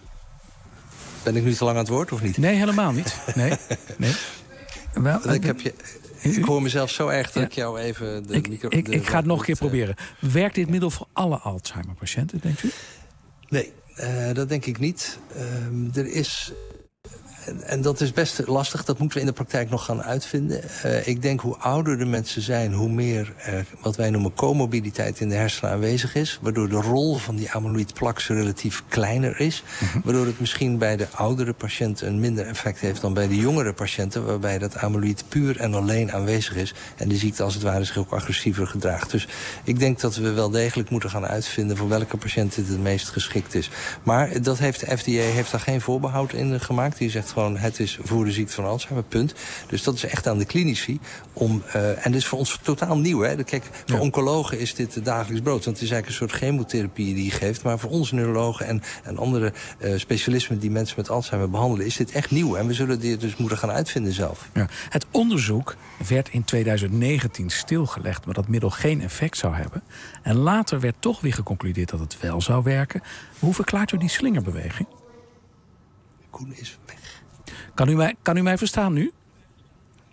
Ben ik nu te lang aan het woord, of niet? Nee, helemaal niet. Nee, nee. Wel, ik, heb je, ik hoor mezelf zo erg dat ja. ik jou even... De ik, micro, ik, de, ik ga het nog een keer uh, proberen. Werkt dit middel voor alle Alzheimer-patiënten, denkt u? Nee, uh, dat denk ik niet. Uh, er is... En, en dat is best lastig, dat moeten we in de praktijk nog gaan uitvinden. Uh, ik denk hoe ouder de mensen zijn, hoe meer uh, wat wij noemen comorbiditeit in de hersenen aanwezig is. Waardoor de rol van die amyloïdplaks relatief kleiner is. Mm-hmm. Waardoor het misschien bij de oudere patiënten een minder effect heeft dan bij de jongere patiënten. Waarbij dat amyloïd puur en alleen aanwezig is. En de ziekte als het ware zich ook agressiever gedraagt. Dus ik denk dat we wel degelijk moeten gaan uitvinden voor welke patiënt dit het meest geschikt is. Maar dat heeft de F D A heeft daar geen voorbehoud in gemaakt. Die zegt gewoon, het is voor de ziekte van Alzheimer, punt. Dus dat is echt aan de klinici. Om, uh, en dit is voor ons totaal nieuw. Hè? Kijk, voor ja. oncologen is dit dagelijks brood. Want het is eigenlijk een soort chemotherapie die je geeft. Maar voor onze neurologen en, en andere uh, specialismen die mensen met Alzheimer behandelen, is dit echt nieuw. En we zullen dit dus moeten gaan uitvinden zelf. Ja. Het onderzoek werd in tweeduizend negentien stilgelegd, maar dat middel geen effect zou hebben. En later werd toch weer geconcludeerd dat het wel zou werken. Hoe verklaart u die slingerbeweging? Koen is weg. Kan u mij, kan u mij verstaan nu?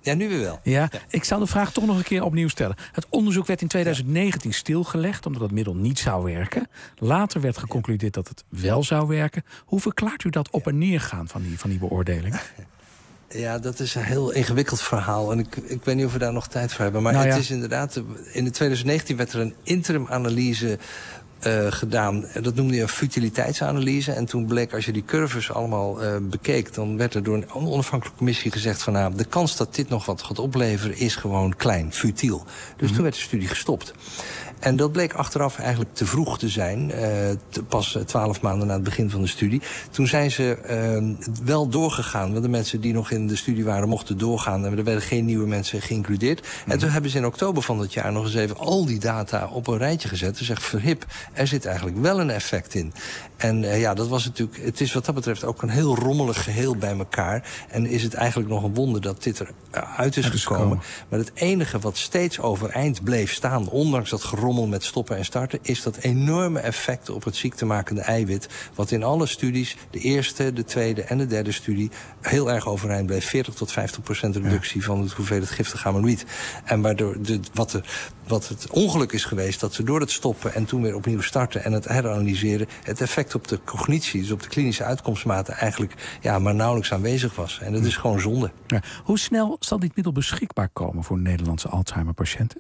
Ja, nu weer wel. Ja, ik zal de vraag toch nog een keer opnieuw stellen. Het onderzoek werd in tweeduizend negentien stilgelegd omdat het middel niet zou werken. Later werd geconcludeerd dat het wel zou werken. Hoe verklaart u dat op en neer gaan van die, van die beoordeling? Ja, dat is een heel ingewikkeld verhaal. En ik, ik weet niet of we daar nog tijd voor hebben. Maar nou ja. het is inderdaad... In tweeduizend negentien werd er een interim-analyse uh, gedaan. Dat noemde je een futiliteitsanalyse. En toen bleek, als je die curves allemaal uh, bekeek... dan werd er door een onafhankelijke commissie gezegd van... nou, de kans dat dit nog wat gaat opleveren is gewoon klein, futiel. Dus mm-hmm. toen werd de studie gestopt. En dat bleek achteraf eigenlijk te vroeg te zijn. Uh, te, pas twaalf maanden na het begin van de studie. Toen zijn ze uh, wel doorgegaan. Want de mensen die nog in de studie waren mochten doorgaan. En er werden geen nieuwe mensen geïncludeerd. Mm-hmm. En toen hebben ze in oktober van dat jaar nog eens even al die data op een rijtje gezet. En zegt verhip, er zit eigenlijk wel een effect in. En uh, ja, dat was natuurlijk... Het is wat dat betreft ook een heel rommelig geheel bij elkaar. En is het eigenlijk nog een wonder dat dit eruit is, is gekomen. gekomen. Maar het enige wat steeds overeind bleef staan, ondanks dat gerommel met stoppen en starten, is dat enorme effect op het ziektemakende eiwit, wat in alle studies, de eerste, de tweede en de derde studie, heel erg overeind bleef. veertig tot vijftig procent reductie ja. van het hoeveelheid giftig amyloïd. En waardoor de, wat, er, wat het ongeluk is geweest, dat ze door het stoppen en toen weer opnieuw starten en het heranalyseren, het effect op de cognitie, dus op de klinische uitkomstmaten, eigenlijk ja, maar nauwelijks aanwezig was. En dat is gewoon zonde. Ja. Hoe snel zal dit middel beschikbaar komen voor Nederlandse Alzheimer-patiënten?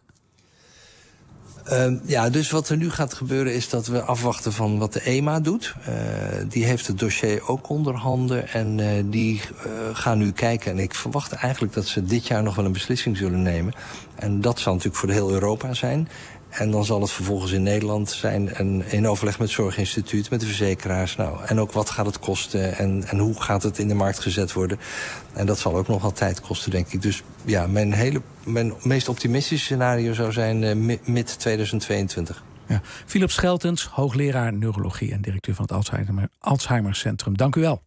Uh, ja, dus wat er nu gaat gebeuren is dat we afwachten van wat de E M A doet. Uh, die heeft het dossier ook onder handen en uh, die uh, gaan nu kijken. En ik verwacht eigenlijk dat ze dit jaar nog wel een beslissing zullen nemen. En dat zal natuurlijk voor heel Europa zijn. En dan zal het vervolgens in Nederland zijn en in overleg met het Zorginstituut, met de verzekeraars. Nou, en ook wat gaat het kosten en, en hoe gaat het in de markt gezet worden. En dat zal ook nog wel tijd kosten, denk ik. Dus ja, mijn, hele, mijn meest optimistische scenario zou zijn uh, mid tweeduizend tweeëntwintig. Ja. Philip Scheltens, hoogleraar neurologie en directeur van het Alzheimer, Alzheimer Centrum. Dank u wel.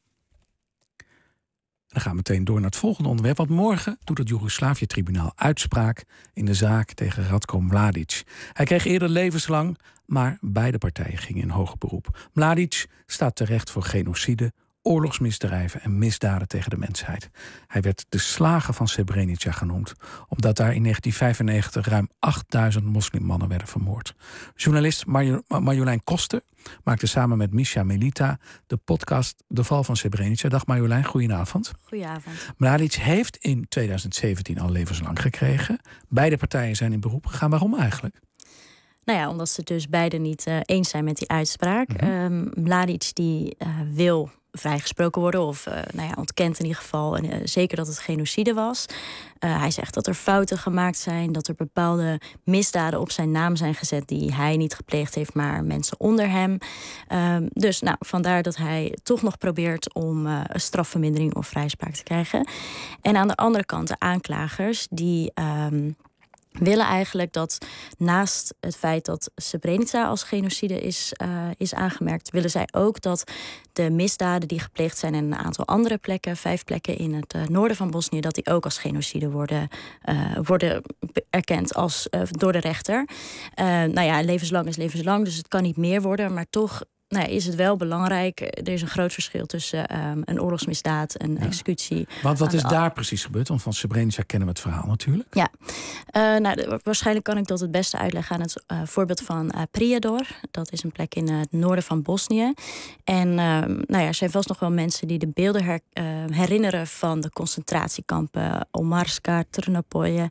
Dan gaan we meteen door naar het volgende onderwerp. Want morgen doet het Joegoslavië-tribunaal uitspraak in de zaak tegen Ratko Mladic. Hij kreeg eerder levenslang, maar beide partijen gingen in hoger beroep. Mladic staat terecht voor genocide, oorlogsmisdrijven en misdaden tegen de mensheid. Hij werd de slager van Srebrenica genoemd, omdat daar in negentien vijfennegentig ruim achtduizend moslimmannen werden vermoord. Journalist Marjo- Marjolein Koster maakte samen met Misha Melita de podcast De Val van Srebrenica. Dag Marjolein, goedenavond. Goedenavond. Mladic heeft in tweeduizend zeventien al levenslang gekregen. Beide partijen zijn in beroep gegaan. Waarom eigenlijk? Nou ja, omdat ze dus beide niet uh, eens zijn met die uitspraak. Mm-hmm. Um, Mladic die uh, wil vrijgesproken worden of uh, nou ja, ontkent in ieder geval en, uh, zeker dat het genocide was. Uh, hij zegt dat er fouten gemaakt zijn, dat er bepaalde misdaden op zijn naam zijn gezet die hij niet gepleegd heeft, maar mensen onder hem. Um, dus nou, vandaar dat hij toch nog probeert om uh, een strafvermindering of vrijspraak te krijgen. En aan de andere kant de aanklagers die Um, willen eigenlijk dat naast het feit dat Srebrenica als genocide is, uh, is aangemerkt, willen zij ook dat de misdaden die gepleegd zijn in een aantal andere plekken, vijf plekken in het uh, noorden van Bosnië, dat die ook als genocide worden, uh, worden erkend als, uh, door de rechter. Uh, nou ja, levenslang is levenslang, dus het kan niet meer worden, maar toch nou ja, is het wel belangrijk. Er is een groot verschil tussen um, een oorlogsmisdaad, een ja. executie. Want wat is de... daar precies gebeurd? Want van Srebrenica kennen we het verhaal natuurlijk. Ja, uh, nou, de, waarschijnlijk kan ik dat het beste uitleggen aan het uh, voorbeeld van uh, Prijedor. Dat is een plek in uh, het noorden van Bosnië. En uh, nou ja, er zijn vast nog wel mensen die de beelden her, uh, herinneren van de concentratiekampen Omarska, Trnopolje.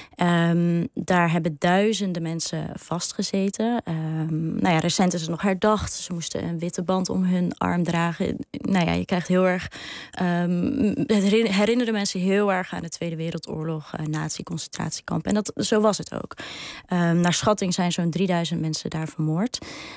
Um, daar hebben duizenden mensen vastgezeten. Um, nou ja, recent is het nog herdacht. Ze moesten een witte band om hun arm dragen. Nou ja, je krijgt heel erg Um, het herinnerde mensen heel erg aan de Tweede Wereldoorlog, uh, nazi-concentratiekamp. En dat, zo was het ook. Um, naar schatting zijn zo'n drieduizend mensen daar vermoord.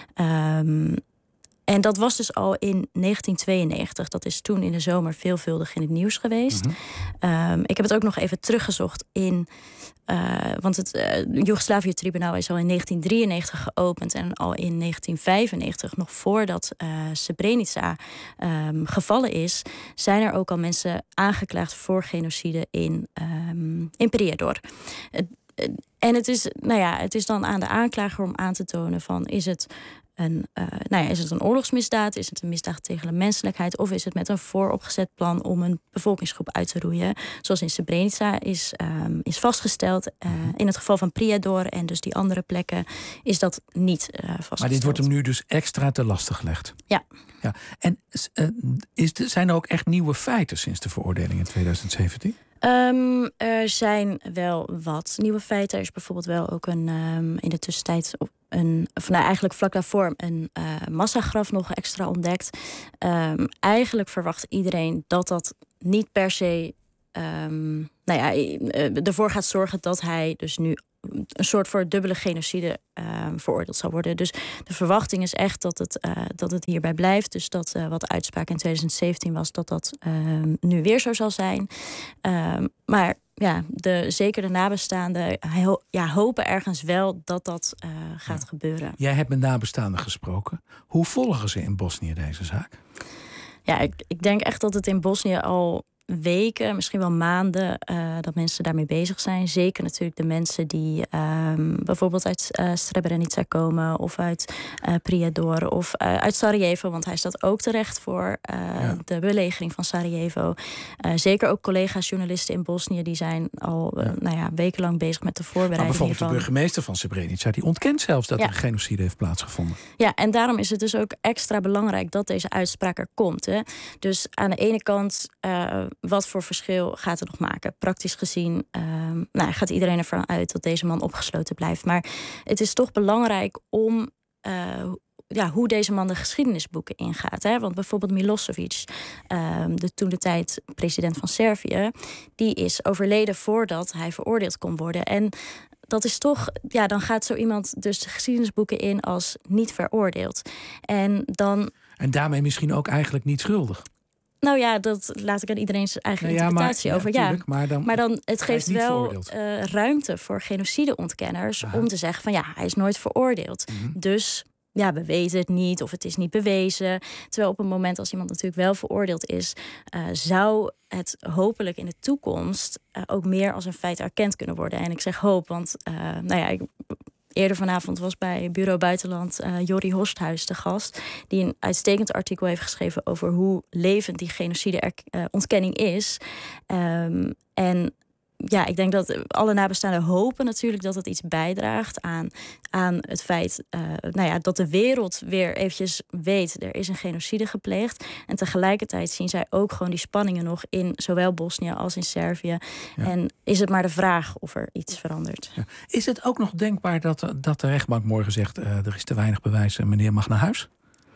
Um, En dat was dus al in negentien tweeënnegentig. Dat is toen in de zomer veelvuldig in het nieuws geweest. Mm-hmm. Um, ik heb het ook nog even teruggezocht in Uh, want het uh, Joegoslavië-tribunaal is al in negentien drieënnegentig geopend. En al in negentien vijfennegentig, nog voordat uh, Srebrenica um, gevallen is, zijn er ook al mensen aangeklaagd voor genocide in, um, in Prijedor. Uh, En het is, nou ja, het is dan aan de aanklager om aan te tonen van, is het een, uh, nou ja, is het een oorlogsmisdaad? Is het een misdaad tegen de menselijkheid? Of is het met een vooropgezet plan om een bevolkingsgroep uit te roeien? Zoals in Srebrenica is, um, is vastgesteld. Uh, in het geval van Prijedor en dus die andere plekken is dat niet uh, vastgesteld. Maar dit wordt hem nu dus extra te lastig gelegd. Ja. ja. En uh, is de, zijn er ook echt nieuwe feiten sinds de veroordeling in twintig zeventien? Um, er zijn wel wat nieuwe feiten. Er is bijvoorbeeld wel ook een um, in de tussentijd een, of nou eigenlijk vlak daarvoor een uh, massagraf nog extra ontdekt. Um, eigenlijk verwacht iedereen dat dat niet per se um, nou ja, uh, ervoor gaat zorgen dat hij dus nu een soort voor dubbele genocide uh, veroordeeld zal worden. Dus de verwachting is echt dat het, uh, dat het hierbij blijft. Dus dat uh, wat de uitspraak in twintig zeventien was, dat dat uh, nu weer zo zal zijn. Uh, maar ja, de, zeker de nabestaanden ho- ja, hopen ergens wel dat dat uh, gaat ja. gebeuren. Jij hebt met nabestaanden gesproken. Hoe volgen ze in Bosnië deze zaak? Ja, ik, ik denk echt dat het in Bosnië al weken, misschien wel maanden, uh, dat mensen daarmee bezig zijn. Zeker natuurlijk de mensen die um, bijvoorbeeld uit uh, Srebrenica komen of uit uh, Prijedor of uh, uit Sarajevo, want hij staat ook terecht voor uh, ja. de belegering van Sarajevo. Uh, zeker ook collega's journalisten in Bosnië, die zijn al uh, ja. Nou ja, wekenlang bezig met de voorbereiding. Maar bijvoorbeeld hiervan. De burgemeester van Srebrenica, die ontkent zelfs dat ja. er genocide heeft plaatsgevonden. Ja, en daarom is het dus ook extra belangrijk dat deze uitspraak er komt. Hè. Dus aan de ene kant, uh, wat voor verschil gaat het nog maken? Praktisch gezien um, nou, gaat iedereen ervan uit dat deze man opgesloten blijft. Maar het is toch belangrijk om uh, ja, hoe deze man de geschiedenisboeken ingaat. Hè? Want bijvoorbeeld Milosevic, um, de toentertijd president van Servië, die is overleden voordat hij veroordeeld kon worden. En dat is toch, ja, dan gaat zo iemand dus de geschiedenisboeken in als niet veroordeeld. En dan. En daarmee misschien ook eigenlijk niet schuldig. Nou ja, dat laat ik aan iedereen zijn eigen nou ja, interpretatie maar, over. Ja, ja, tuurlijk, maar, dan, maar dan het geeft wel uh, ruimte voor genocideontkenners Aha. om te zeggen van ja, hij is nooit veroordeeld. Mm-hmm. Dus ja, we weten het niet of het is niet bewezen. Terwijl op een moment als iemand natuurlijk wel veroordeeld is, uh, zou het hopelijk in de toekomst uh, ook meer als een feit erkend kunnen worden. En ik zeg hoop, want uh, nou ja, ik, eerder vanavond was bij Bureau Buitenland uh, Jorrie Horsthuis de gast, die een uitstekend artikel heeft geschreven over hoe levend die genocide-ontkenning uh, is. Um, en ja, ik denk dat alle nabestaanden hopen natuurlijk dat het iets bijdraagt aan, aan het feit uh, nou ja, dat de wereld weer eventjes weet, er is een genocide gepleegd. En tegelijkertijd zien zij ook gewoon die spanningen nog in zowel Bosnië als in Servië. Ja. En is het maar de vraag of er iets verandert. Ja. Is het ook nog denkbaar dat, dat de rechtbank morgen zegt, uh, er is te weinig bewijs en meneer mag naar huis?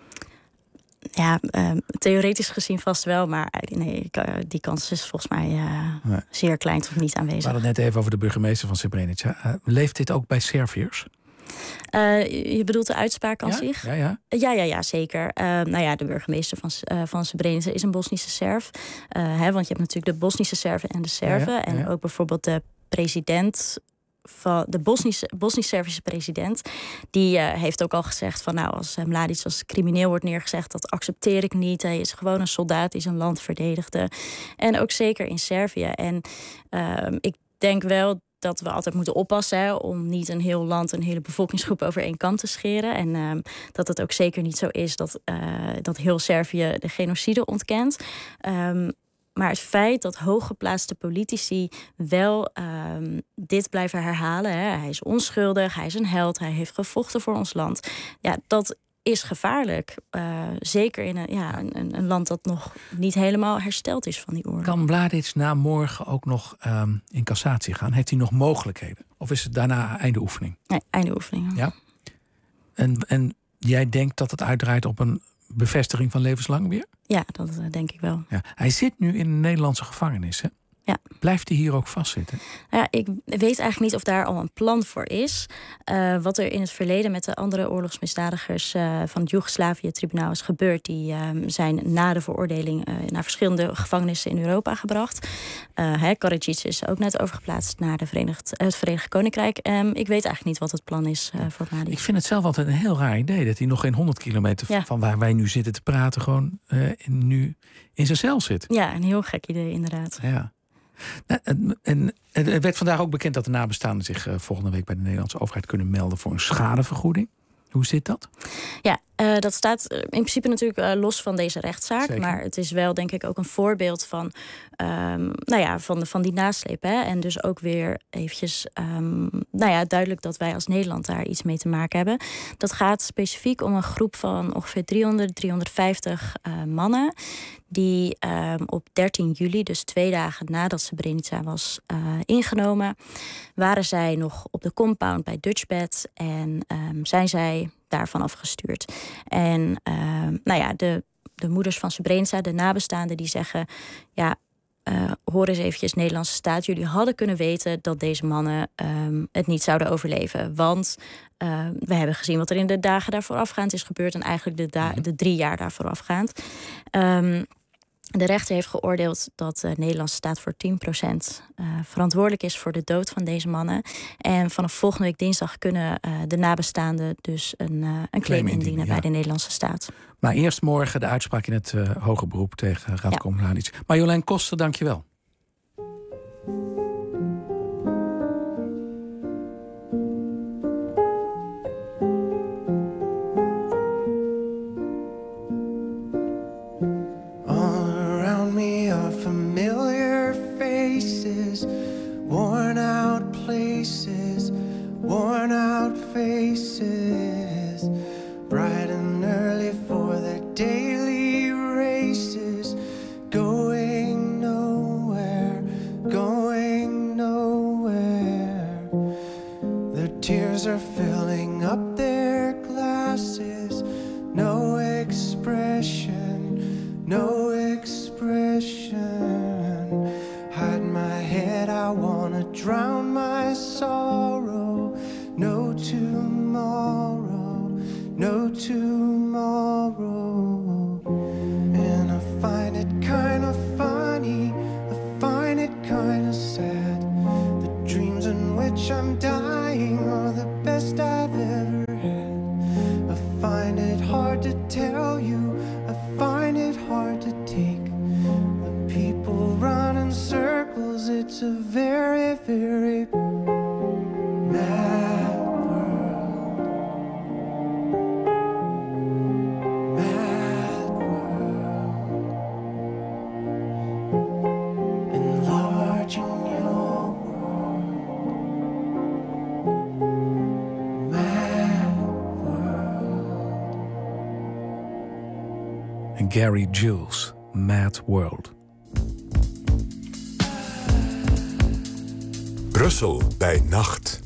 Ja, uh, theoretisch gezien vast wel, maar nee, die kans is volgens mij uh, nee. zeer klein tot niet aanwezig. We hadden het net even over de burgemeester van Srebrenica. Uh, leeft dit ook bij Serviërs? Uh, je bedoelt de uitspraak aan ja? zich? Ja, ja. Ja, ja, ja zeker. Uh, nou ja, de burgemeester van, uh, van Srebrenica is een Bosnische Serf. Uh, hè, want je hebt natuurlijk de Bosnische Serven en de Serven. Ja, ja, ja, ja. En ook bijvoorbeeld de president van de Bosnische, Bosnisch-Servische president, die uh, heeft ook al gezegd van nou, als uh, Mladic als crimineel wordt neergezegd, dat accepteer ik niet. Hij is gewoon een soldaat die zijn land verdedigde. En ook zeker in Servië. En uh, ik denk wel dat we altijd moeten oppassen hè, om niet een heel land, een hele bevolkingsgroep over één kam te scheren. En uh, dat het ook zeker niet zo is dat, uh, dat heel Servië de genocide ontkent. Um, Maar het feit dat hooggeplaatste politici wel um, dit blijven herhalen. Hè, hij is onschuldig, hij is een held, hij heeft gevochten voor ons land. Ja, dat is gevaarlijk. Uh, zeker in een, ja, een, een land dat nog niet helemaal hersteld is van die oorlog. Kan Mladic na morgen ook nog um, in cassatie gaan? Heeft hij nog mogelijkheden? Of is het daarna einde oefening? Nee, einde oefening. Ja. En, en jij denkt dat het uitdraait op een bevestiging van levenslang weer? Ja, dat uh, denk ik wel. Ja. Hij zit nu in een Nederlandse gevangenis, hè? Ja. Blijft hij hier ook vastzitten? Nou ja, ik weet eigenlijk niet of daar al een plan voor is. Uh, wat er in het verleden met de andere oorlogsmisdadigers uh, van het Joegoslavië-tribunaal is gebeurd, die uh, zijn na de veroordeling uh, naar verschillende gevangenissen in Europa gebracht. Uh, Karadzic is ook net overgeplaatst naar de Verenigd, uh, het Verenigd Koninkrijk. Um, ik weet eigenlijk niet wat het plan is uh, voor Mladic. Ik vind het zelf altijd een heel raar idee dat hij nog geen honderd kilometer ja. van waar wij nu zitten te praten gewoon uh, in, nu in zijn cel zit. Ja, een heel gek idee inderdaad. Ja. En, en het werd vandaag ook bekend dat de nabestaanden zich uh, volgende week bij de Nederlandse overheid kunnen melden voor een schadevergoeding. Hoe Hoe zit dat? Ja, uh, dat staat in principe natuurlijk uh, los van deze rechtszaak. Zeker. Maar het is wel denk ik ook een voorbeeld van, um, nou ja, van, de, van die nasleep. Hè? En dus ook weer eventjes um, nou ja, duidelijk dat wij als Nederland daar iets mee te maken hebben. Dat gaat specifiek om een groep van ongeveer driehonderd, driehonderdvijftig uh, mannen. Die um, op dertien juli, dus twee dagen nadat Srebrenica was uh, ingenomen, waren zij nog op de compound bij Dutchbed en um, zijn zij daarvan afgestuurd. En um, nou ja, de, de moeders van Srebrenica, de nabestaanden, die zeggen, ja, uh, hoor eens eventjes, Nederlandse staat, jullie hadden kunnen weten dat deze mannen um, het niet zouden overleven. Want uh, we hebben gezien wat er in de dagen daarvoor afgaand is gebeurd en eigenlijk de, da- de drie jaar daarvoor afgaand. Um, De rechter heeft geoordeeld dat de Nederlandse staat voor tien procent uh, verantwoordelijk is voor de dood van deze mannen. En vanaf volgende week dinsdag kunnen uh, de nabestaanden dus een, uh, een claim, claim indienen, indienen ja. bij de Nederlandse staat. Maar eerst morgen de uitspraak in het uh, hoger beroep tegen Radko Mladic. Ja. Marjolein Koster, dank je wel. Worn out places, worn out faces, bright and early for their daily races, going nowhere, going nowhere. Their tears are filling up their glasses, no expression, no expression. Hide my head, I wanna drown my sorrow. No tomorrow, no tomorrow. And I find it kind of funny, I find it kind of sad. The dreams in which I'm dying are the best I've ever had. I find it hard to tell you, I find it hard to take. People run in circles, it's a very, very mad world. Mad world. Enlarging your world. Mad world. En Gary Jules, Mad World. Brussel bij nacht.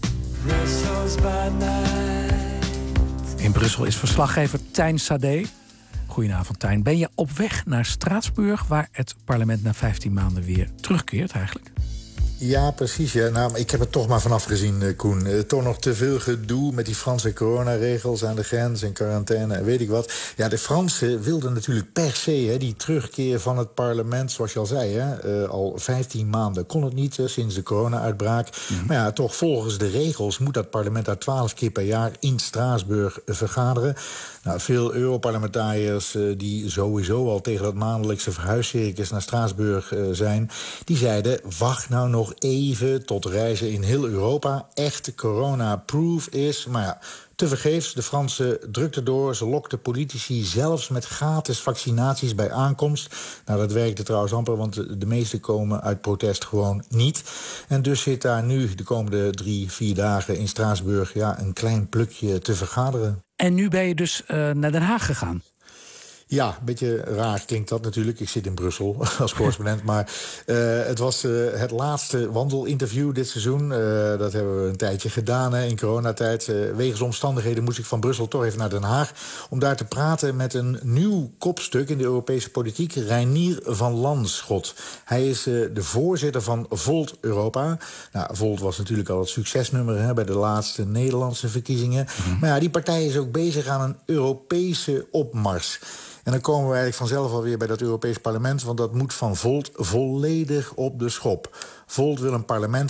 In Brussel is verslaggever Tijn Sade. Goedenavond, Tijn. Ben je op weg naar Straatsburg, waar het parlement na vijftien maanden weer terugkeert eigenlijk? Ja, precies. Ja. Nou, ik heb het toch maar vanaf gezien, Koen. Uh, toch nog te veel gedoe met die Franse coronaregels aan de grens en quarantaine en weet ik wat. Ja, de Fransen wilden natuurlijk per se hè, die terugkeer van het parlement, zoals je al zei. Hè, uh, al vijftien maanden kon het niet, uh, sinds de corona-uitbraak. Mm-hmm. Maar ja, toch volgens de regels moet dat parlement daar twaalf keer per jaar in Straatsburg uh, vergaderen. Nou, veel Europarlementariërs uh, die sowieso al tegen dat maandelijkse verhuiscircus naar Straatsburg uh, zijn, die zeiden, wacht nou nog even tot reizen in heel Europa echt corona-proof is. Maar ja, tevergeefs, de Fransen drukten door. Ze lokten politici zelfs met gratis vaccinaties bij aankomst. Nou, dat werkte trouwens amper, want de, de meeste komen uit protest gewoon niet. En dus zit daar nu de komende drie, vier dagen in Straatsburg ja, een klein plukje te vergaderen. En nu ben je dus uh, naar Den Haag gegaan? Ja, een beetje raar klinkt dat natuurlijk. Ik zit in Brussel als correspondent. Maar uh, het was uh, het laatste wandelinterview dit seizoen. Uh, dat hebben we een tijdje gedaan hè, in coronatijd. Uh, wegens omstandigheden moest ik van Brussel toch even naar Den Haag om daar te praten met een nieuw kopstuk in de Europese politiek, Reinier van Landschot. Hij is uh, de voorzitter van Volt Europa. Nou, Volt was natuurlijk al het succesnummer hè, bij de laatste Nederlandse verkiezingen. Mm-hmm. Maar ja, die partij is ook bezig aan een Europese opmars. En dan komen we eigenlijk vanzelf alweer bij dat Europees parlement, want dat moet van Volt volledig op de schop. Volt wil een parlement met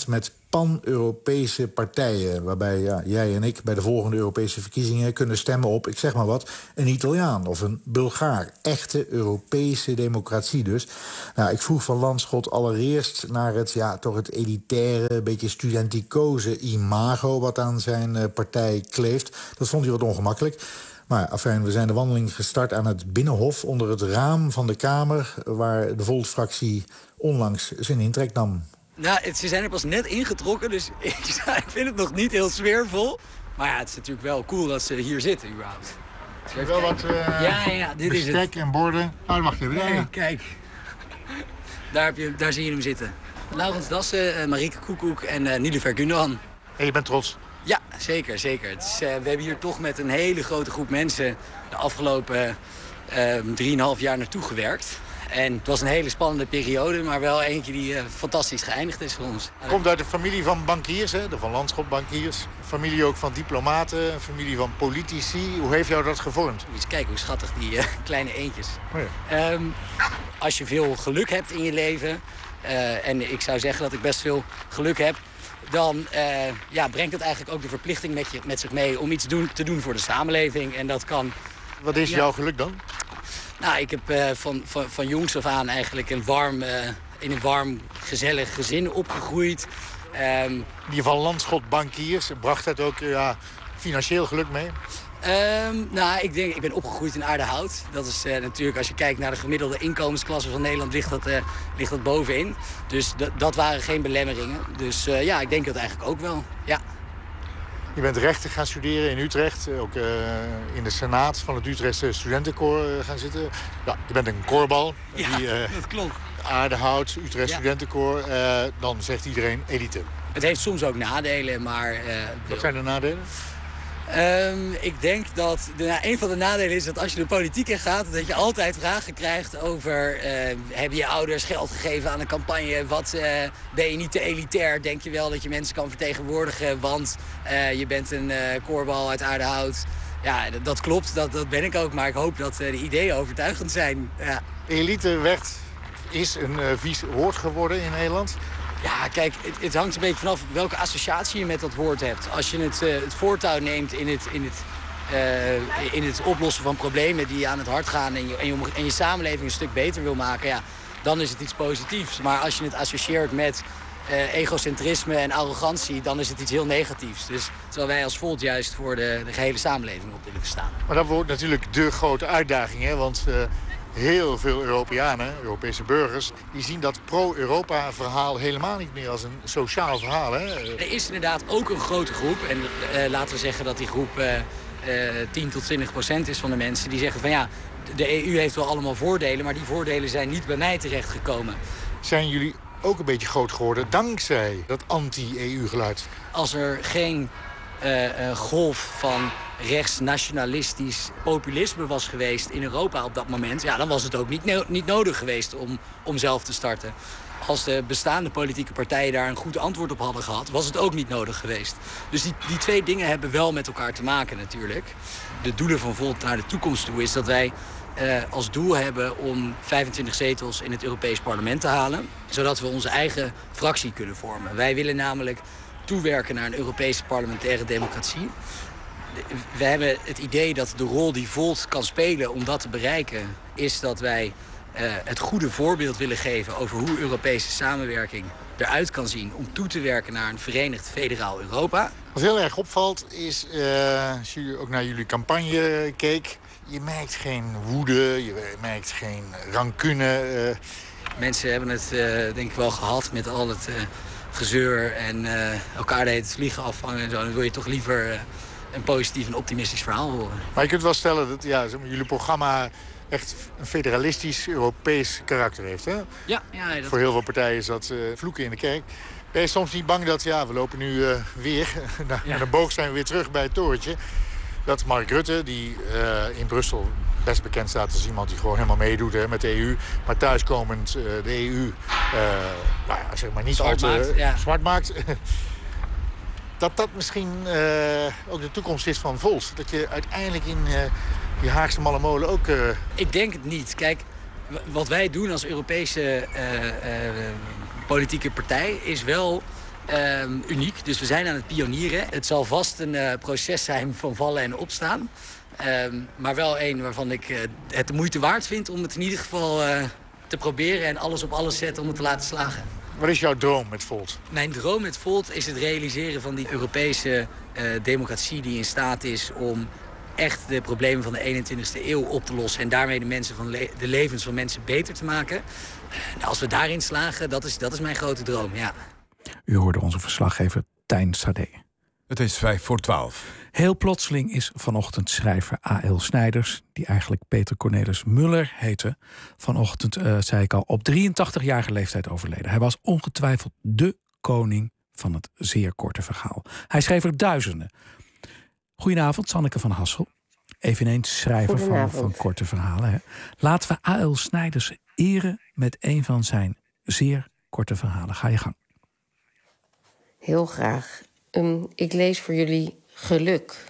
pan-Europese partijen. Waarbij ja, jij en ik bij de volgende Europese verkiezingen kunnen stemmen op, ik zeg maar wat, een Italiaan of een Bulgaar. Echte Europese democratie dus. Nou, ik vroeg van Landschot allereerst naar het, ja, toch het elitaire, beetje studenticoze imago wat aan zijn uh, partij kleeft. Dat vond hij wat ongemakkelijk. Maar afijn, we zijn de wandeling gestart aan het Binnenhof onder het raam van de Kamer, waar de Volt-fractie onlangs zijn intrek nam. Nou, het, ze zijn er pas net ingetrokken, dus ik, ik vind het nog niet heel sfeervol. Maar ja, het is natuurlijk wel cool dat ze hier zitten überhaupt. Er is wel wat uh, ja, ja, dit is bestek het. en borden. Oh, wacht even. Nee, kijk. Daar, heb je, daar zie je hem zitten. Laurens Dassen, uh, Marieke Koekoek en uh, Niloufer Gundogan. En je bent trots? Ja, zeker, zeker. Het is, uh, we hebben hier toch met een hele grote groep mensen de afgelopen drieënhalf uh, jaar naartoe gewerkt. En het was een hele spannende periode, maar wel eentje die uh, fantastisch geëindigd is voor ons. Komt uit een familie van bankiers, hè? De Van Landschot bankiers. Familie ook van diplomaten, familie van politici. Hoe heeft jou dat gevormd? Eens kijken hoe schattig die uh, kleine eendjes. Oh ja. um, als je veel geluk hebt in je leven, uh, en ik zou zeggen dat ik best veel geluk heb, dan uh, ja, brengt het eigenlijk ook de verplichting met, je, met zich mee om iets doen, te doen voor de samenleving. En dat kan... Wat is ja. jouw geluk dan? Nou, ik heb uh, van, van, van jongs af aan eigenlijk een warm, uh, in een warm, gezellig gezin opgegroeid. Um, Die Van Landschot bankiers, bracht dat ook ja, financieel geluk mee? Um, nou, ik denk, ik ben opgegroeid in Aardehout. Dat is uh, natuurlijk, als je kijkt naar de gemiddelde inkomensklasse van Nederland, ligt dat, uh, ligt dat bovenin. Dus dat waren geen belemmeringen. Dus uh, ja, ik denk dat eigenlijk ook wel, ja. Je bent rechten gaan studeren in Utrecht. Ook uh, in de senaat van het Utrechtse studentenkoor uh, gaan zitten. Ja, je bent een koorbal. Ja, die, uh, dat klopt. Aardehout, Utrecht ja. studentenkoor. Uh, dan zegt iedereen elite. Het heeft soms ook nadelen, maar... Uh, Wat zijn de nadelen? Um, ik denk dat de, nou, een van de nadelen is dat als je de politiek in gaat, dat je altijd vragen krijgt over uh, hebben je ouders geld gegeven aan een campagne? Wat uh, ben je niet te elitair? Denk je wel dat je mensen kan vertegenwoordigen? Want uh, je bent een uh, koorbal uit Aardehout. Ja, dat, dat klopt, dat, dat ben ik ook. Maar ik hoop dat uh, de ideeën overtuigend zijn. Ja. Elite werd, is een uh, vies woord geworden in Nederland. Ja, kijk, het, het hangt een beetje vanaf welke associatie je met dat woord hebt. Als je het, uh, het voortouw neemt in het, in, het, uh, in het oplossen van problemen die je aan het hart gaan en je, en, je, en je samenleving een stuk beter wil maken, ja, dan is het iets positiefs. Maar als je het associeert met uh, egocentrisme en arrogantie, dan is het iets heel negatiefs. Dus terwijl wij als Volt juist voor de, de gehele samenleving op willen staan. Maar dat wordt natuurlijk de grote uitdaging, hè? Want Uh... heel veel Europeanen, Europese burgers, die zien dat pro-Europa-verhaal helemaal niet meer als een sociaal verhaal. Hè? Er is inderdaad ook een grote groep, en uh, laten we zeggen dat die groep uh, uh, tien tot twintig procent is van de mensen die zeggen van ja, de E U heeft wel allemaal voordelen, maar die voordelen zijn niet bij mij terechtgekomen. Zijn jullie ook een beetje groot geworden dankzij dat anti-E U-geluid? Als er geen uh, uh, golf van rechtsnationalistisch populisme was geweest in Europa op dat moment, ja, dan was het ook niet, no- niet nodig geweest om, om zelf te starten. Als de bestaande politieke partijen daar een goed antwoord op hadden gehad, was het ook niet nodig geweest. Dus die, die twee dingen hebben wel met elkaar te maken natuurlijk. De doelen van Volt naar de toekomst toe is dat wij uh, als doel hebben om vijfentwintig zetels in het Europees Parlement te halen, zodat we onze eigen fractie kunnen vormen. Wij willen namelijk toewerken naar een Europese parlementaire democratie. We hebben het idee dat de rol die Volt kan spelen om dat te bereiken, is dat wij uh, het goede voorbeeld willen geven over hoe Europese samenwerking eruit kan zien om toe te werken naar een verenigd federaal Europa. Wat heel erg opvalt is, uh, als je ook naar jullie campagne keek, je merkt geen woede, je merkt geen rancune. Uh. Mensen hebben het uh, denk ik wel gehad met al het uh, gezeur en uh, elkaar deed het vliegen afvangen en zo. Dan wil je toch liever Uh, een positief en optimistisch verhaal horen. Maar je kunt wel stellen dat ja, jullie programma echt een federalistisch Europees karakter heeft, hè? Ja, ja. Dat... Voor heel veel partijen is dat uh, vloeken in de kerk. Ben je soms niet bang dat, ja, we lopen nu uh, weer, na, ja. met een boog zijn we weer terug bij het torentje, dat Mark Rutte, die uh, in Brussel best bekend staat als iemand die gewoon helemaal meedoet hè, met de E U, maar thuiskomend uh, de E U, uh, nou ja, zeg maar niet zwart al te maakt, ja. zwart maakt. Dat dat misschien uh, ook de toekomst is van Volt. Dat je uiteindelijk in uh, die Haagse malle molen ook... Uh... Ik denk het niet. Kijk, wat wij doen als Europese uh, uh, politieke partij is wel um, uniek. Dus we zijn aan het pionieren. Het zal vast een uh, proces zijn van vallen en opstaan. Um, maar wel een waarvan ik uh, het de moeite waard vind om het in ieder geval uh, te proberen... en alles op alles zetten om het te laten slagen. Wat is jouw droom met Volt? Mijn droom met Volt is het realiseren van die Europese uh, democratie... die in staat is om echt de problemen van de eenentwintigste eeuw op te lossen... en daarmee de, mensen van le- de levens van mensen beter te maken. Uh, nou, als we daarin slagen, dat is, dat is mijn grote droom, ja. U hoorde onze verslaggever Tijn Sade. Het is vijf voor twaalf. Heel plotseling is vanochtend schrijver A L Snijders... die eigenlijk Peter Cornelis Muller heette... vanochtend, uh, zei ik al, op drieëntachtigjarige leeftijd overleden. Hij was ongetwijfeld dé koning van het zeer korte verhaal. Hij schreef er duizenden. Goedenavond, Sanneke van Hassel. Eveneens schrijver van, van korte verhalen. Hè. Laten we A L Snijders eren met een van zijn zeer korte verhalen. Ga je gang. Heel graag. Um, ik lees voor jullie Geluk.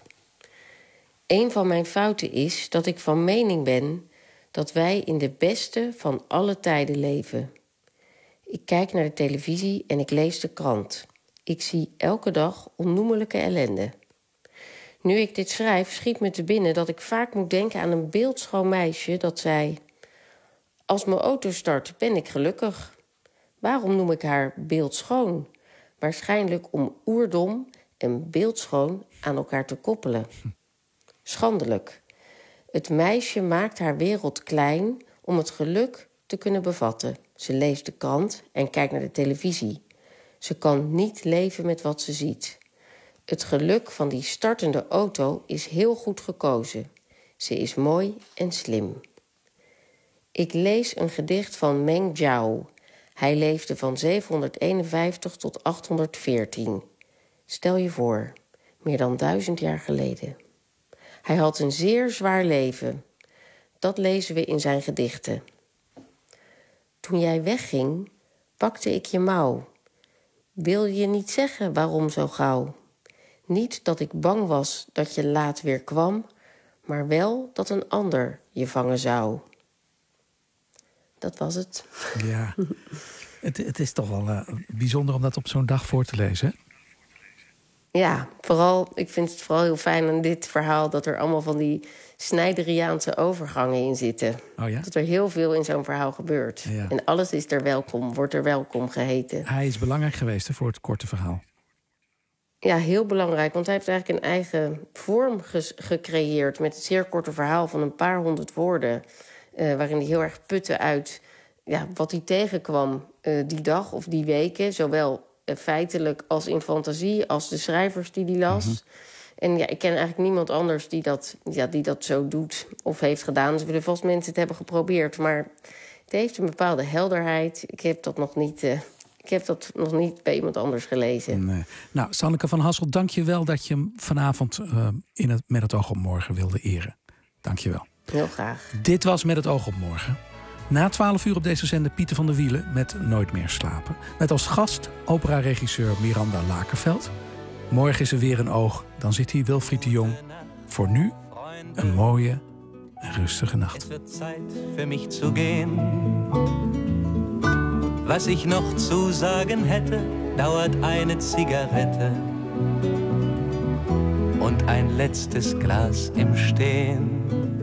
Een van mijn fouten is dat ik van mening ben... dat wij in de beste van alle tijden leven. Ik kijk naar de televisie en ik lees de krant. Ik zie elke dag onnoemelijke ellende. Nu ik dit schrijf, schiet me te binnen dat ik vaak moet denken aan een beeldschoon meisje dat zei... Als mijn auto start, ben ik gelukkig. Waarom noem ik haar beeldschoon? Waarschijnlijk om oerdom en beeldschoon aan elkaar te koppelen. Schandelijk. Het meisje maakt haar wereld klein om het geluk te kunnen bevatten. Ze leest de krant en kijkt naar de televisie. Ze kan niet leven met wat ze ziet. Het geluk van die startende auto is heel goed gekozen. Ze is mooi en slim. Ik lees een gedicht van Meng Jiao. Hij leefde van zevenhonderdeenenvijftig tot achthonderdveertien. Stel je voor, meer dan duizend jaar geleden. Hij had een zeer zwaar leven. Dat lezen we in zijn gedichten. Toen jij wegging, pakte ik je mouw. Wilde je niet zeggen waarom zo gauw? Niet dat ik bang was dat je laat weer kwam, maar wel dat een ander je vangen zou. Dat was het. Ja, het, het is toch wel uh, bijzonder om dat op zo'n dag voor te lezen, hè? Ja, vooral, ik vind het vooral heel fijn aan dit verhaal... dat er allemaal van die Snijderiaanse overgangen in zitten. Oh ja? Dat er heel veel in zo'n verhaal gebeurt. Ja. En alles is er welkom, wordt er welkom geheten. Hij is belangrijk geweest hè, voor het korte verhaal. Ja, heel belangrijk, want hij heeft eigenlijk een eigen vorm ges- gecreëerd... met het zeer korte verhaal van een paar honderd woorden... Uh, waarin hij heel erg putte uit ja, wat hij tegenkwam uh, die dag of die weken... zowel uh, feitelijk als in fantasie, als de schrijvers die hij las... Mm-hmm. En ja, ik ken eigenlijk niemand anders die dat, ja, die dat zo doet of heeft gedaan. Ze willen vast mensen het hebben geprobeerd, maar het heeft een bepaalde helderheid. Ik heb dat nog niet, uh, ik heb dat nog niet bij iemand anders gelezen. Nee. Nou, Sanneke van Hassel, dank je wel dat je hem vanavond uh, in het Met het oog op morgen wilde eren. Dank je wel. Heel graag. Dit was Met het oog op morgen. Na twaalf uur op deze zender Pieter van der Wielen met Nooit meer slapen. Met als gast opera-regisseur Miranda Lakerveld. Morgen is er weer een oog, dan zit hier Wilfried de Jong. Voor nu een mooie en rustige nacht. Es wird Zeit für mich zu gehen. Was ich noch zu sagen hätte, dauert eine Zigarette und ein letztes Glas im Stehen.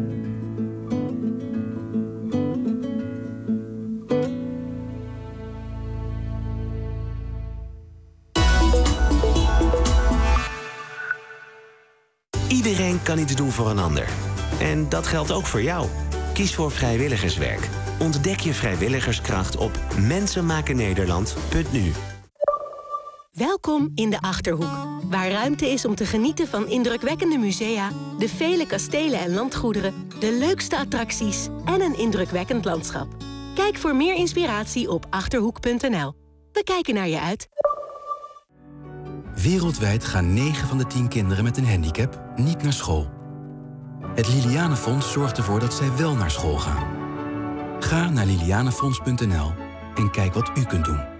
Iedereen kan iets doen voor een ander. En dat geldt ook voor jou. Kies voor vrijwilligerswerk. Ontdek je vrijwilligerskracht op mensenmakennederland punt n u. Welkom in de Achterhoek, waar ruimte is om te genieten van indrukwekkende musea, de vele kastelen en landgoederen, de leukste attracties en een indrukwekkend landschap. Kijk voor meer inspiratie op achterhoek punt n l. We kijken naar je uit. Wereldwijd gaan negen van de tien kinderen met een handicap niet naar school. Het Lilianenfonds zorgt ervoor dat zij wel naar school gaan. Ga naar lilianenfonds punt n l en kijk wat u kunt doen.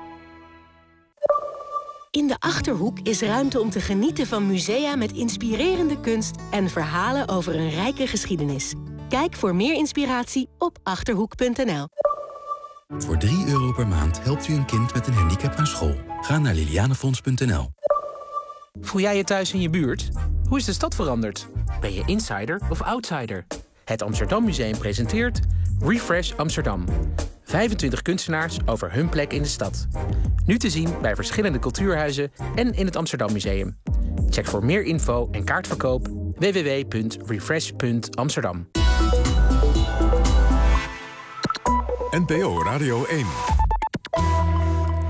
In de Achterhoek is ruimte om te genieten van musea met inspirerende kunst en verhalen over een rijke geschiedenis. Kijk voor meer inspiratie op achterhoek punt n l. Voor drie euro per maand helpt u een kind met een handicap naar school. Ga naar lilianefonds punt n l. Voel jij je thuis in je buurt? Hoe is de stad veranderd? Ben je insider of outsider? Het Amsterdam Museum presenteert Refresh Amsterdam. vijfentwintig kunstenaars over hun plek in de stad. Nu te zien bij verschillende cultuurhuizen en in het Amsterdam Museum. Check voor meer info en kaartverkoop w w w punt refresh punt amsterdam. N P O Radio één.